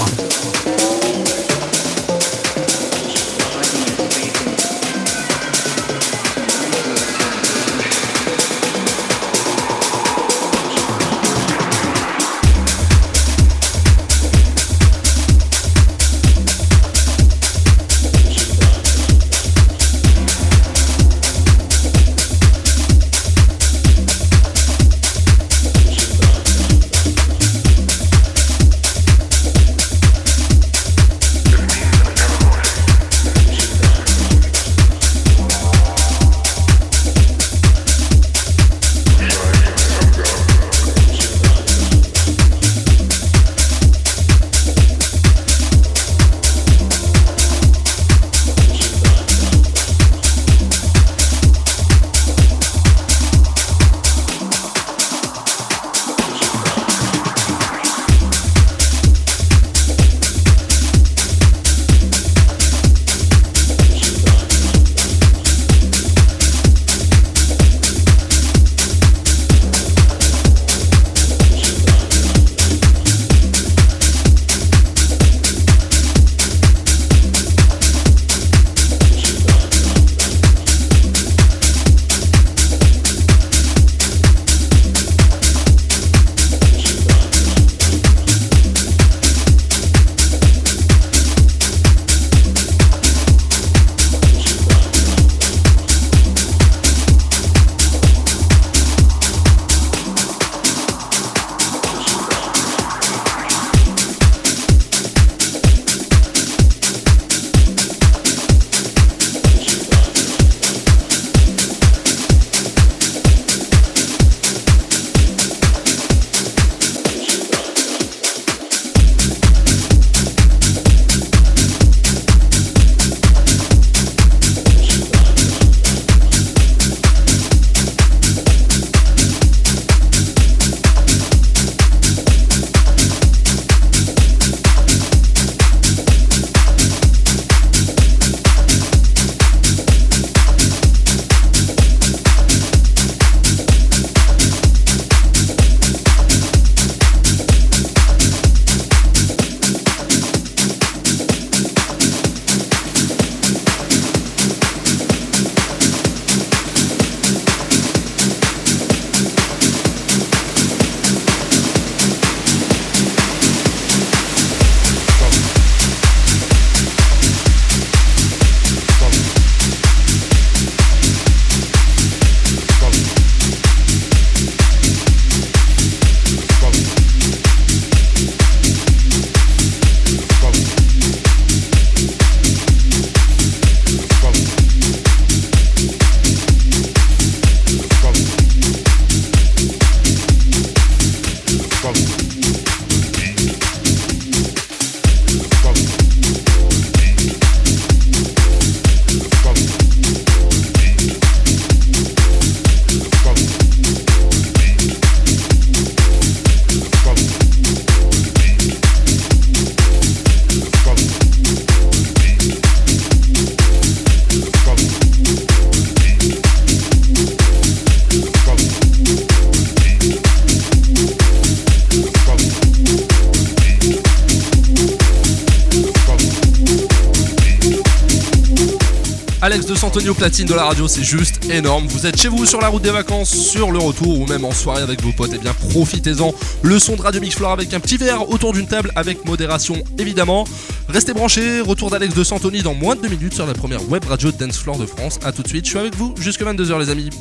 Alex de Santoni au platine de la radio, c'est juste énorme. Vous êtes chez vous sur la route des vacances, sur le retour ou même en soirée avec vos potes, et bien profitez-en. Le son de Radio Mix Floor avec un petit verre autour d'une table avec modération évidemment. Restez branchés, retour d'Alex de Santoni dans moins de 2 minutes sur la première web radio dance floor de France. A tout de suite, je suis avec vous jusqu'à 22h les amis.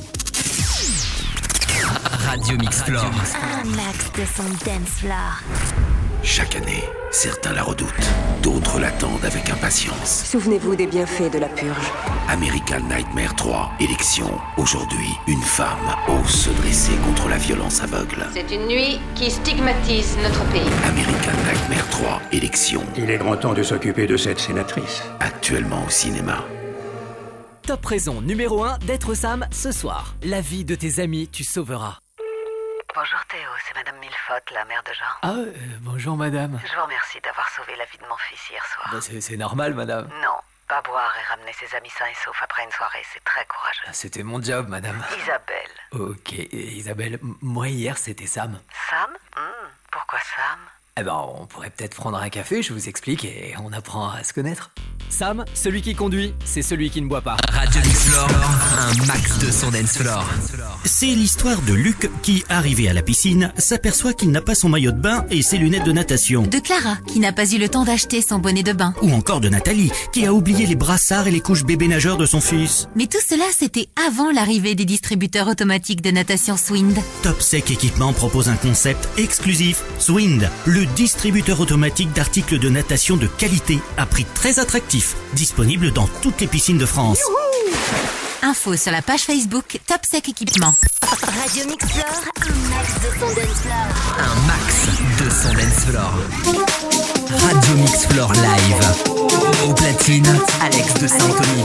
Radio Mix Floor. Un max de son dance floor. Chaque année, certains la redoutent, d'autres l'attendent avec impatience. Souvenez-vous des bienfaits de la purge. American Nightmare 3, élection. Aujourd'hui, une femme ose se dresser contre la violence aveugle. C'est une nuit qui stigmatise notre pays. American Nightmare 3, élection. Il est grand temps de s'occuper de cette sénatrice. Actuellement au cinéma. Top raison numéro 1 d'être Sam ce soir. La vie de tes amis, tu sauveras. Bonjour Théo, c'est Madame Millefotte, la mère de Jean. Ah, bonjour madame. Je vous remercie d'avoir sauvé la vie de mon fils hier soir. Bah, c'est normal madame. Non, Pas boire et ramener ses amis sains et saufs après une soirée, c'est très courageux. C'était mon job, madame. Isabelle. Ok, Isabelle, moi hier c'était Sam. Sam? Pourquoi Sam? Eh ben, on pourrait peut-être prendre un café, je vous explique, et on apprend à se connaître. Sam, celui qui conduit, c'est celui qui ne boit pas. Radio Mix Floor, un max de son dance floor. C'est l'histoire de Luc qui, arrivé à la piscine, s'aperçoit qu'il n'a pas son maillot de bain et ses lunettes de natation. De Clara, qui n'a pas eu le temps d'acheter son bonnet de bain. Ou encore de Nathalie, qui a oublié les brassards et les couches bébé nageurs de son fils. Mais tout cela, c'était avant l'arrivée des distributeurs automatiques de natation Swind. Top Sec Équipement propose un concept exclusif, Swind, le distributeur automatique d'articles de natation de qualité à prix très attractif, disponible dans toutes les piscines de France. Info sur la page Facebook Top Sec Équipement. Radio Mix Floor, un max de son dance floor. Un max de son dance floor. Radio Mix Floor live. Au platine, Alex de Saint-Anthony.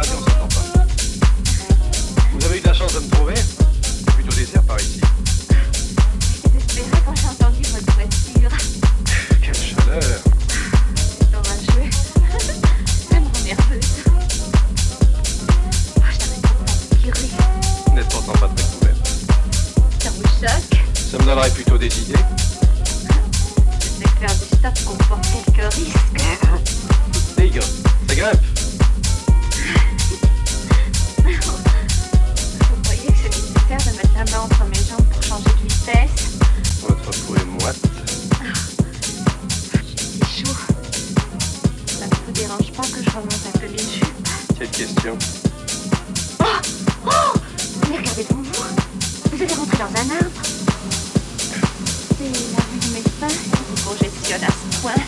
si on s'entend pas. Vous avez eu de la chance de me trouver. C'est plutôt désert par ici. J'étais désespérée quand j'ai entendu votre voiture. Quelle chaleur. C'est orageux. Ça me rend nerveuse. J'avais trop transpiré. Vous n'êtes pourtant pas très couverte. Ça vous choque? Ça me donnerait plutôt des idées. Je sais que faire du stop comporte quelques risques. Tigre, ça grimpe. Vous croyez que c'est nécessaire de mettre la main entre mes jambes pour changer de vitesse? Votre peau est moite. C'est chaud. Ça ne vous dérange pas que je remonte un peu les jupes? Quelle question. Oh! Mais regardez devant vous. Vous allez rentrer dans un arbre. C'est la vue de mes seins qui vous congestionne à ce point.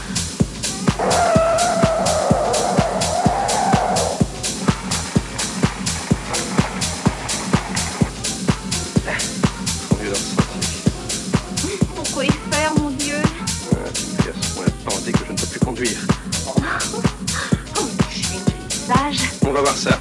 Faut mieux leur sortir. Pourquoi y faire, mon Dieu? C'est à ce point bandé que je ne peux plus conduire. Oh, mais je suis une jolie sage. On va voir ça.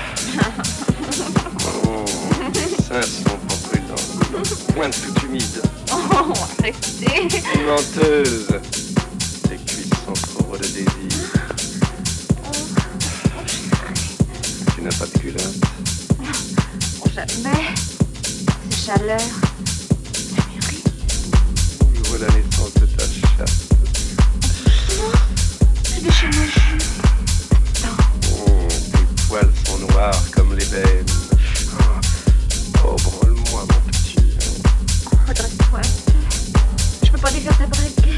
Les seins sont pas brûlants. Pointe tout humide. Oh, arrêtez. Menteuse. Tes cuisses sont trop de désir. Tu n'as pas de culotte? Jamais. Ces chaleurs. Je vois la naissance de ta chatte. Non, je vais chez moi juste. Tes poils sont noirs comme l'ébène. Oh, branle-moi, mon petit. Redresse-toi un peu. Je peux pas défaire ta braguette.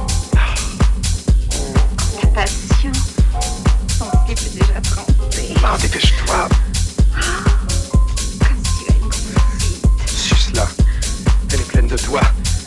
La passion. Son slip est déjà trempé. Ah, dépêche-toi. Comme si elle me Suce-la. Elle est pleine de toi.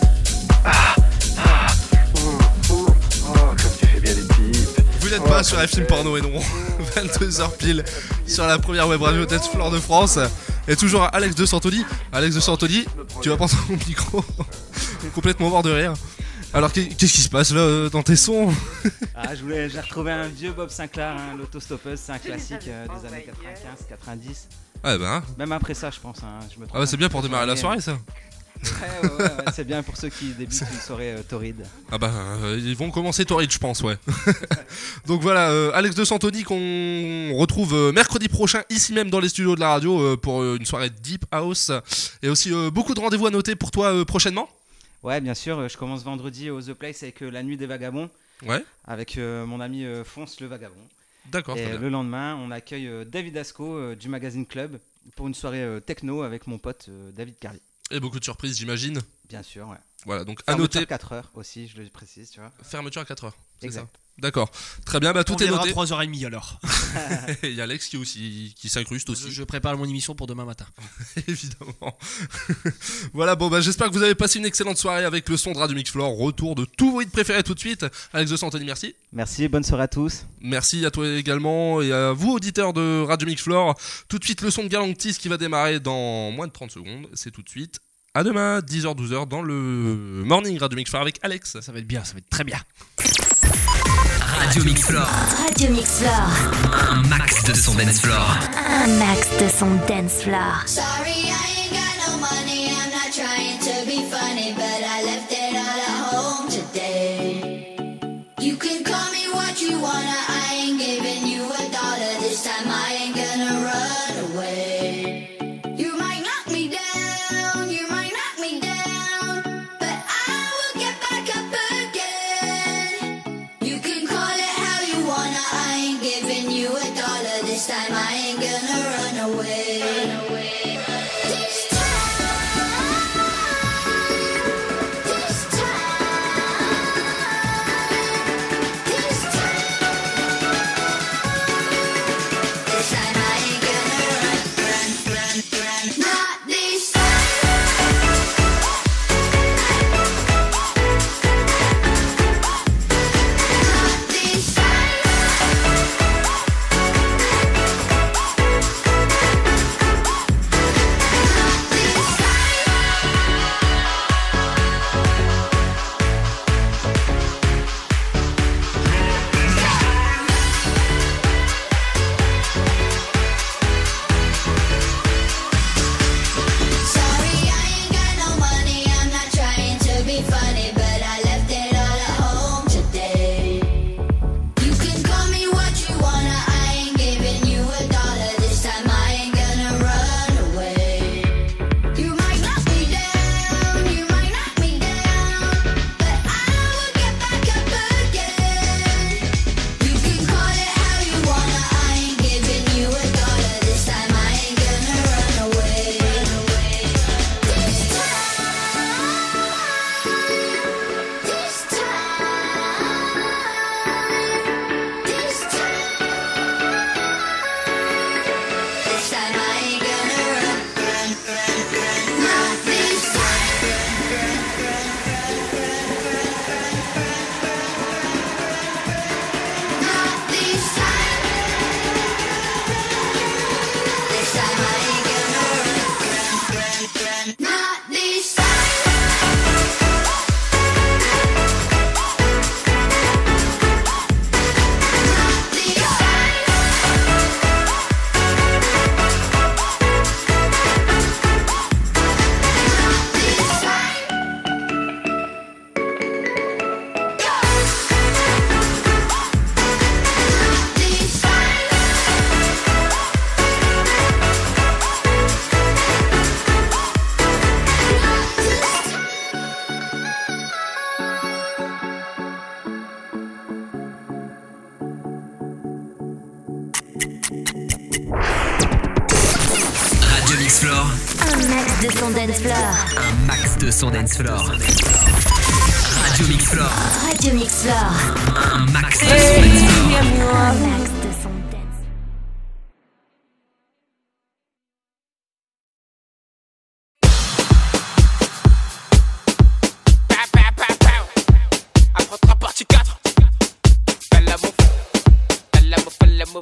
Comme tu fais bien les pipes. Vous n'êtes pas sur FM Porno et non 22h pile sur la première web radio Dance Floor de France. Et toujours Alex de Santoni. Alex de Santoni, tu vas prendre ton micro complètement mort de rire. Alors qu'est-ce qui se passe là dans tes sons? J'ai retrouvé un vieux Bob Sinclair, hein, l'autostoppeuse, c'est un classique des années 95-90. Ah bah. Même après ça, je pense. Hein, je me Ah bah c'est bien pour démarrer la soirée ça. Ouais, c'est bien pour ceux qui débutent une soirée torride. Ah bah ils vont commencer torride je pense, ouais. Donc voilà, Alex de Santoni qu'on retrouve mercredi prochain ici même dans les studios de la radio pour une soirée Deep House. Et aussi beaucoup de rendez-vous à noter pour toi prochainement. Ouais, bien sûr, je commence vendredi au The Place avec la Nuit des Vagabonds. Ouais. Avec mon ami Fonce le Vagabond. D'accord. Et le lendemain, on accueille David Asco du Magazine Club pour une soirée techno avec mon pote David Carly. Et beaucoup de surprises, j'imagine. Bien sûr, ouais. Voilà, donc à noter. Fermeture à 4h aussi, je le précise, tu vois. Fermeture à 4h, c'est exact. Ça. D'accord. Très bien, bah tout est noté. On viendra à 3h30 alors. Il y a Alex qui s'incruste aussi. Je prépare mon émission pour demain matin. Évidemment. Voilà, bon bah j'espère que vous avez passé une excellente soirée avec le son de Radio Mix Floor. Retour de tous vos hits préférés tout de suite. Alex de Santoni, merci. Merci, bonne soirée à tous. Merci à toi également et à vous auditeurs de Radio Mix Floor. Tout de suite le son de Galantis qui va démarrer dans moins de 30 secondes. C'est tout de suite. À demain, 10h-12h dans le Morning Radio Mix Floor avec Alex. Ça va être bien, ça va être très bien. Radio Mix Floor. Radio Mix Floor. Un max de son dance floor. Un max de son dance floor. Sorry, I ain't got no money. I'm not trying to be funny, but I left it all at home today. You can call me what you wanna. I ain't giving you $1 this time. I ain't gonna run away. You might knock me down, you might knock me down, but I will get back up again. You can call it how you wanna. I ain't giving you $1 this time. I ain't gonna run away. This max de son dance floor. Un max de son dance floor. Radio Mix Floor. Radio Mix Floor. Un max de son dance floor. Un max de son dance. Affrontera partie 4. Fais la move. Fais la move, fais la move.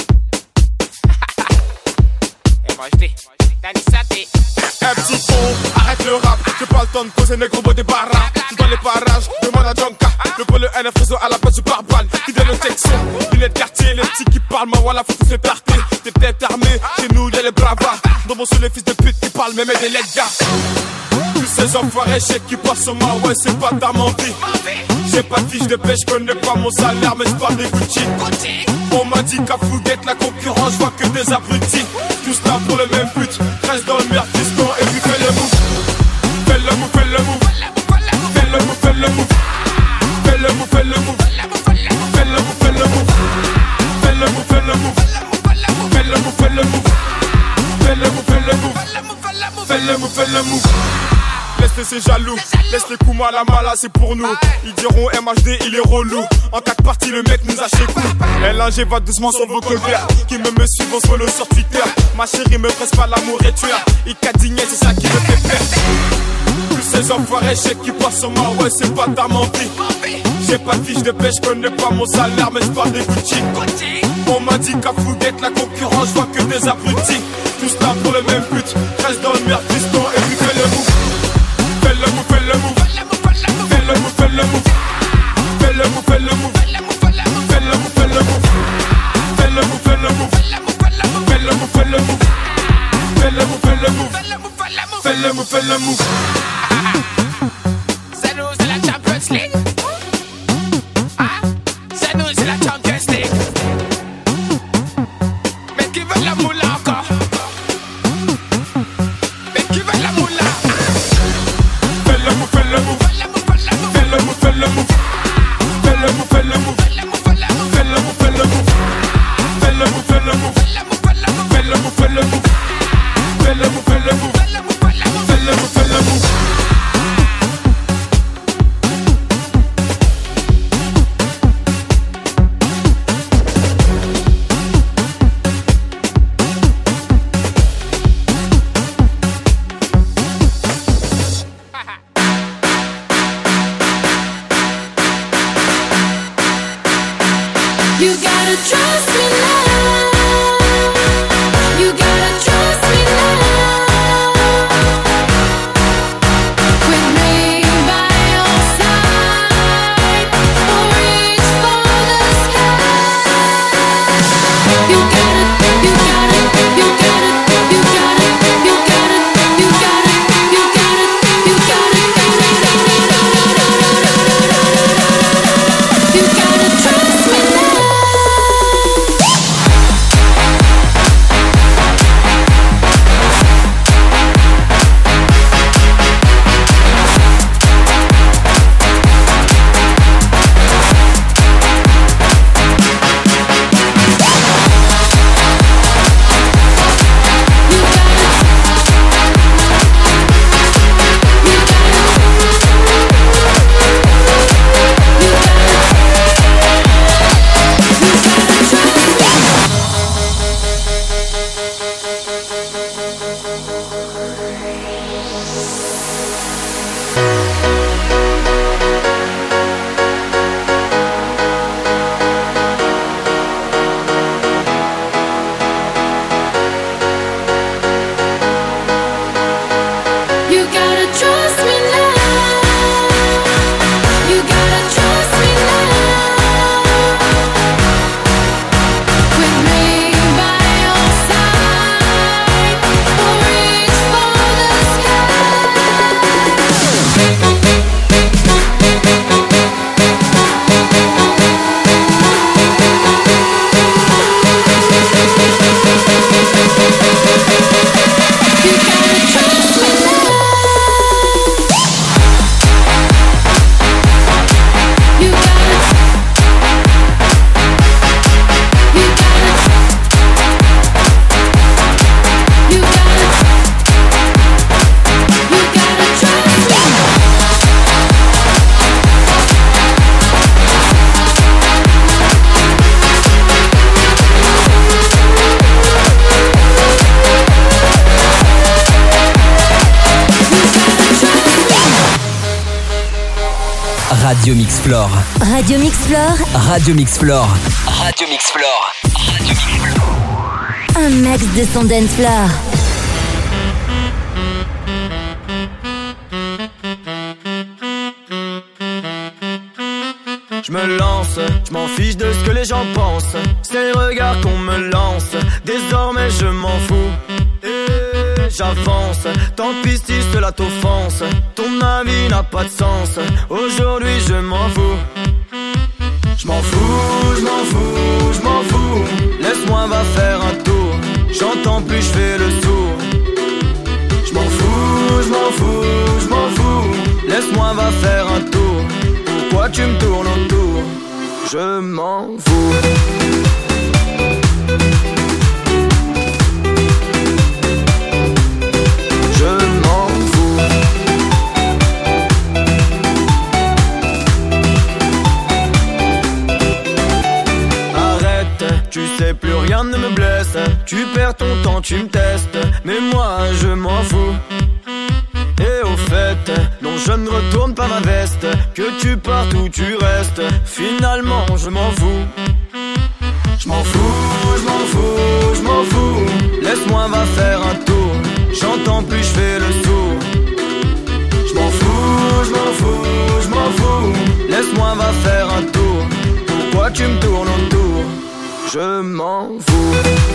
Et moi je dis, Danny Saté. Petit con, arrête le rap. J'ai pas le temps de poser négro beau des barras. Dans les parages, demande à Jonka. Le pôle NF réseau à la place du pare-balles. Qui donne le texte, lunettes quartier. Les petits qui parlent, ma voilà, faut tous les tarter. Des têtes armées, chez nous y'a les bravas. Dans mon sous les fils de pute qui parlent, même des lettres gars. Tous ces enfoirés chèques qui passent sur ma ouais, c'est pas ta mentie. J'ai pas de fiche de pêche, connais pas mon salaire, mais j'parle des Gucci. On m'a dit qu'à Fouguette, la concurrence, j'vois que des abrutis. Tous là pour le même but, reste dans le merde fiston et puis fais le move. Fais le move, fais le move. Fais le move, fais le move. Fais le move, fais le move. Fais le move, fais le move. Fais le move, fais le move. Fais le move, fais le move. Fais le move, fais le move. Fais le move, fais le move. Laisse ces jaloux, laisse les coups mal à mala, c'est pour nous. Ils diront MHD, il est relou. En 4 parties, le mec nous a chez coup. LNG va doucement sur vos colverts. Qui me suivent, on se follow sur Twitter. Ma chérie me presse pas l'amour et tueur. Il cadigné, c'est ça qui me fait perdre. Tous ces enfoirés chèques qui passent sur ma ouais, c'est pas ta mentie. J'ai pas de fiche de pêche, connais pas mon salaire, mais j'parle des Gucci. On m'a dit qu'à Fouguette, la concurrence, j'vois que des abrutis. Tous là pour le même but, reste dans le merde piston et puis fais le move. Fais le move, fais le move. Fais le move, fais le move. Fais le move, fais le move. Fais le move, fais le move. Fais le move, fais le move. Fais le move, fais le move. Fais le move, fais le move. Fais le move, fais le move. C'est nous, c'est la Champions League. C'est nous, c'est la Champions League. Mais qui veut la moula encore? Mais qui veut la moula? Fais le move, fais le move. Fais le move, fais le move. Fais le move, fais le move. Fais le move, fais le move. Fais le move, fais le move. Fais le move, fais le move. Fais le move, fais le move. Fais le move, fais le move. You gotta trust me now. You gotta trust me now. Radio Mix Floor. Radio Mix Floor. Radio Mix Floor. Radio Mix Floor. Radio Mix Floor. Un max de son dance floor. Je me lance, je m'en fiche de ce que les gens pensent. C'est les regards qu'on me lance. Désormais je m'en fous. Et j'avance, tant pis si cela t'offense. Ton avis n'a pas de sens. Aujourd'hui je m'en fous. Je m'en fous, je m'en fous, je m'en fous. Laisse-moi va faire un tour. J'entends plus, je fais le sourd. Je m'en fous, je m'en fous, je m'en fous. Laisse-moi va faire un tour. Pourquoi tu me tournes autour? Je m'en fous. Je m'en fous. Arrête, tu sais plus rien ne me blesse. Tu perds ton temps, tu me testes. Mais moi je m'en fous. Et au fait, non je ne retourne pas ma veste. Que tu partes ou tu restes, finalement je m'en fous. Je m'en fous, je m'en fous, je m'en fous. Laisse-moi va faire un tour. J'entends plus, je fais le sourd. Je m'en fous, je m'en fous, je m'en fous. Laisse-moi va faire un tour. Pourquoi tu me tournes autour? Je m'en fous.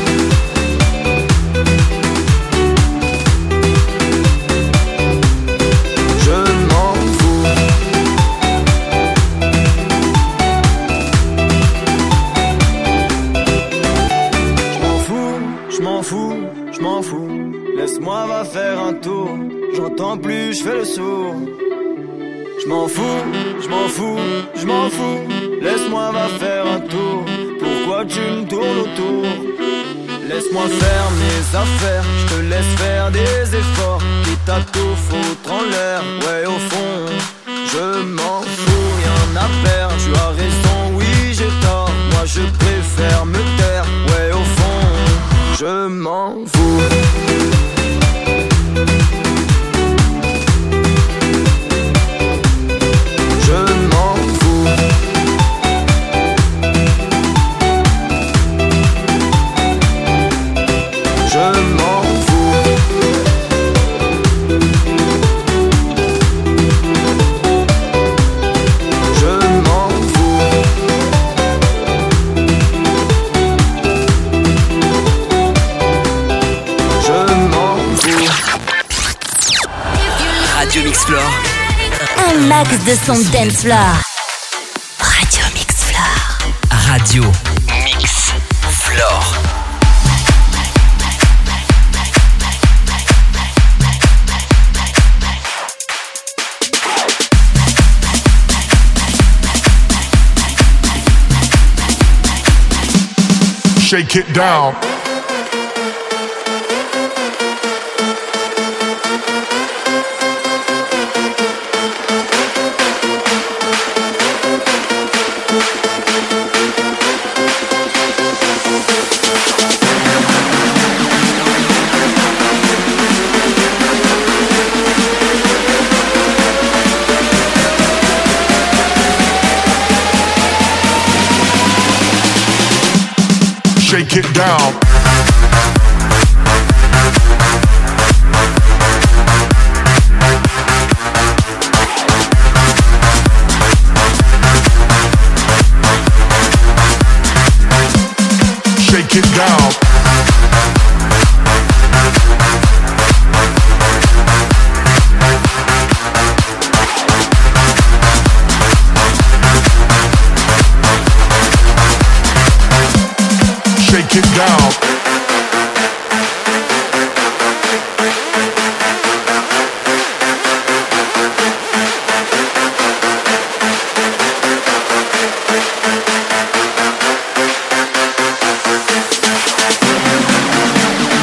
Je m'en fous, laisse-moi va faire un tour. J'entends plus, je fais le sourd. Je m'en fous, je m'en fous, je m'en fous. Laisse-moi va faire un tour. Pourquoi tu me tournes autour? Laisse-moi faire mes affaires, je te laisse faire des efforts. Quitte à tout foutre en l'air, ouais au fond je m'en fous, rien à perdre. Tu as raison, oui j'ai tort. Moi je préfère me taire, ouais au fond je m'en fous. Je m'en fous. Je m'en fous. Je m'en fous. Radio Mix Floor. Un max de son dance floor. Radio Mix Floor. Radio Mix Floor. Shake it down. Shake it down.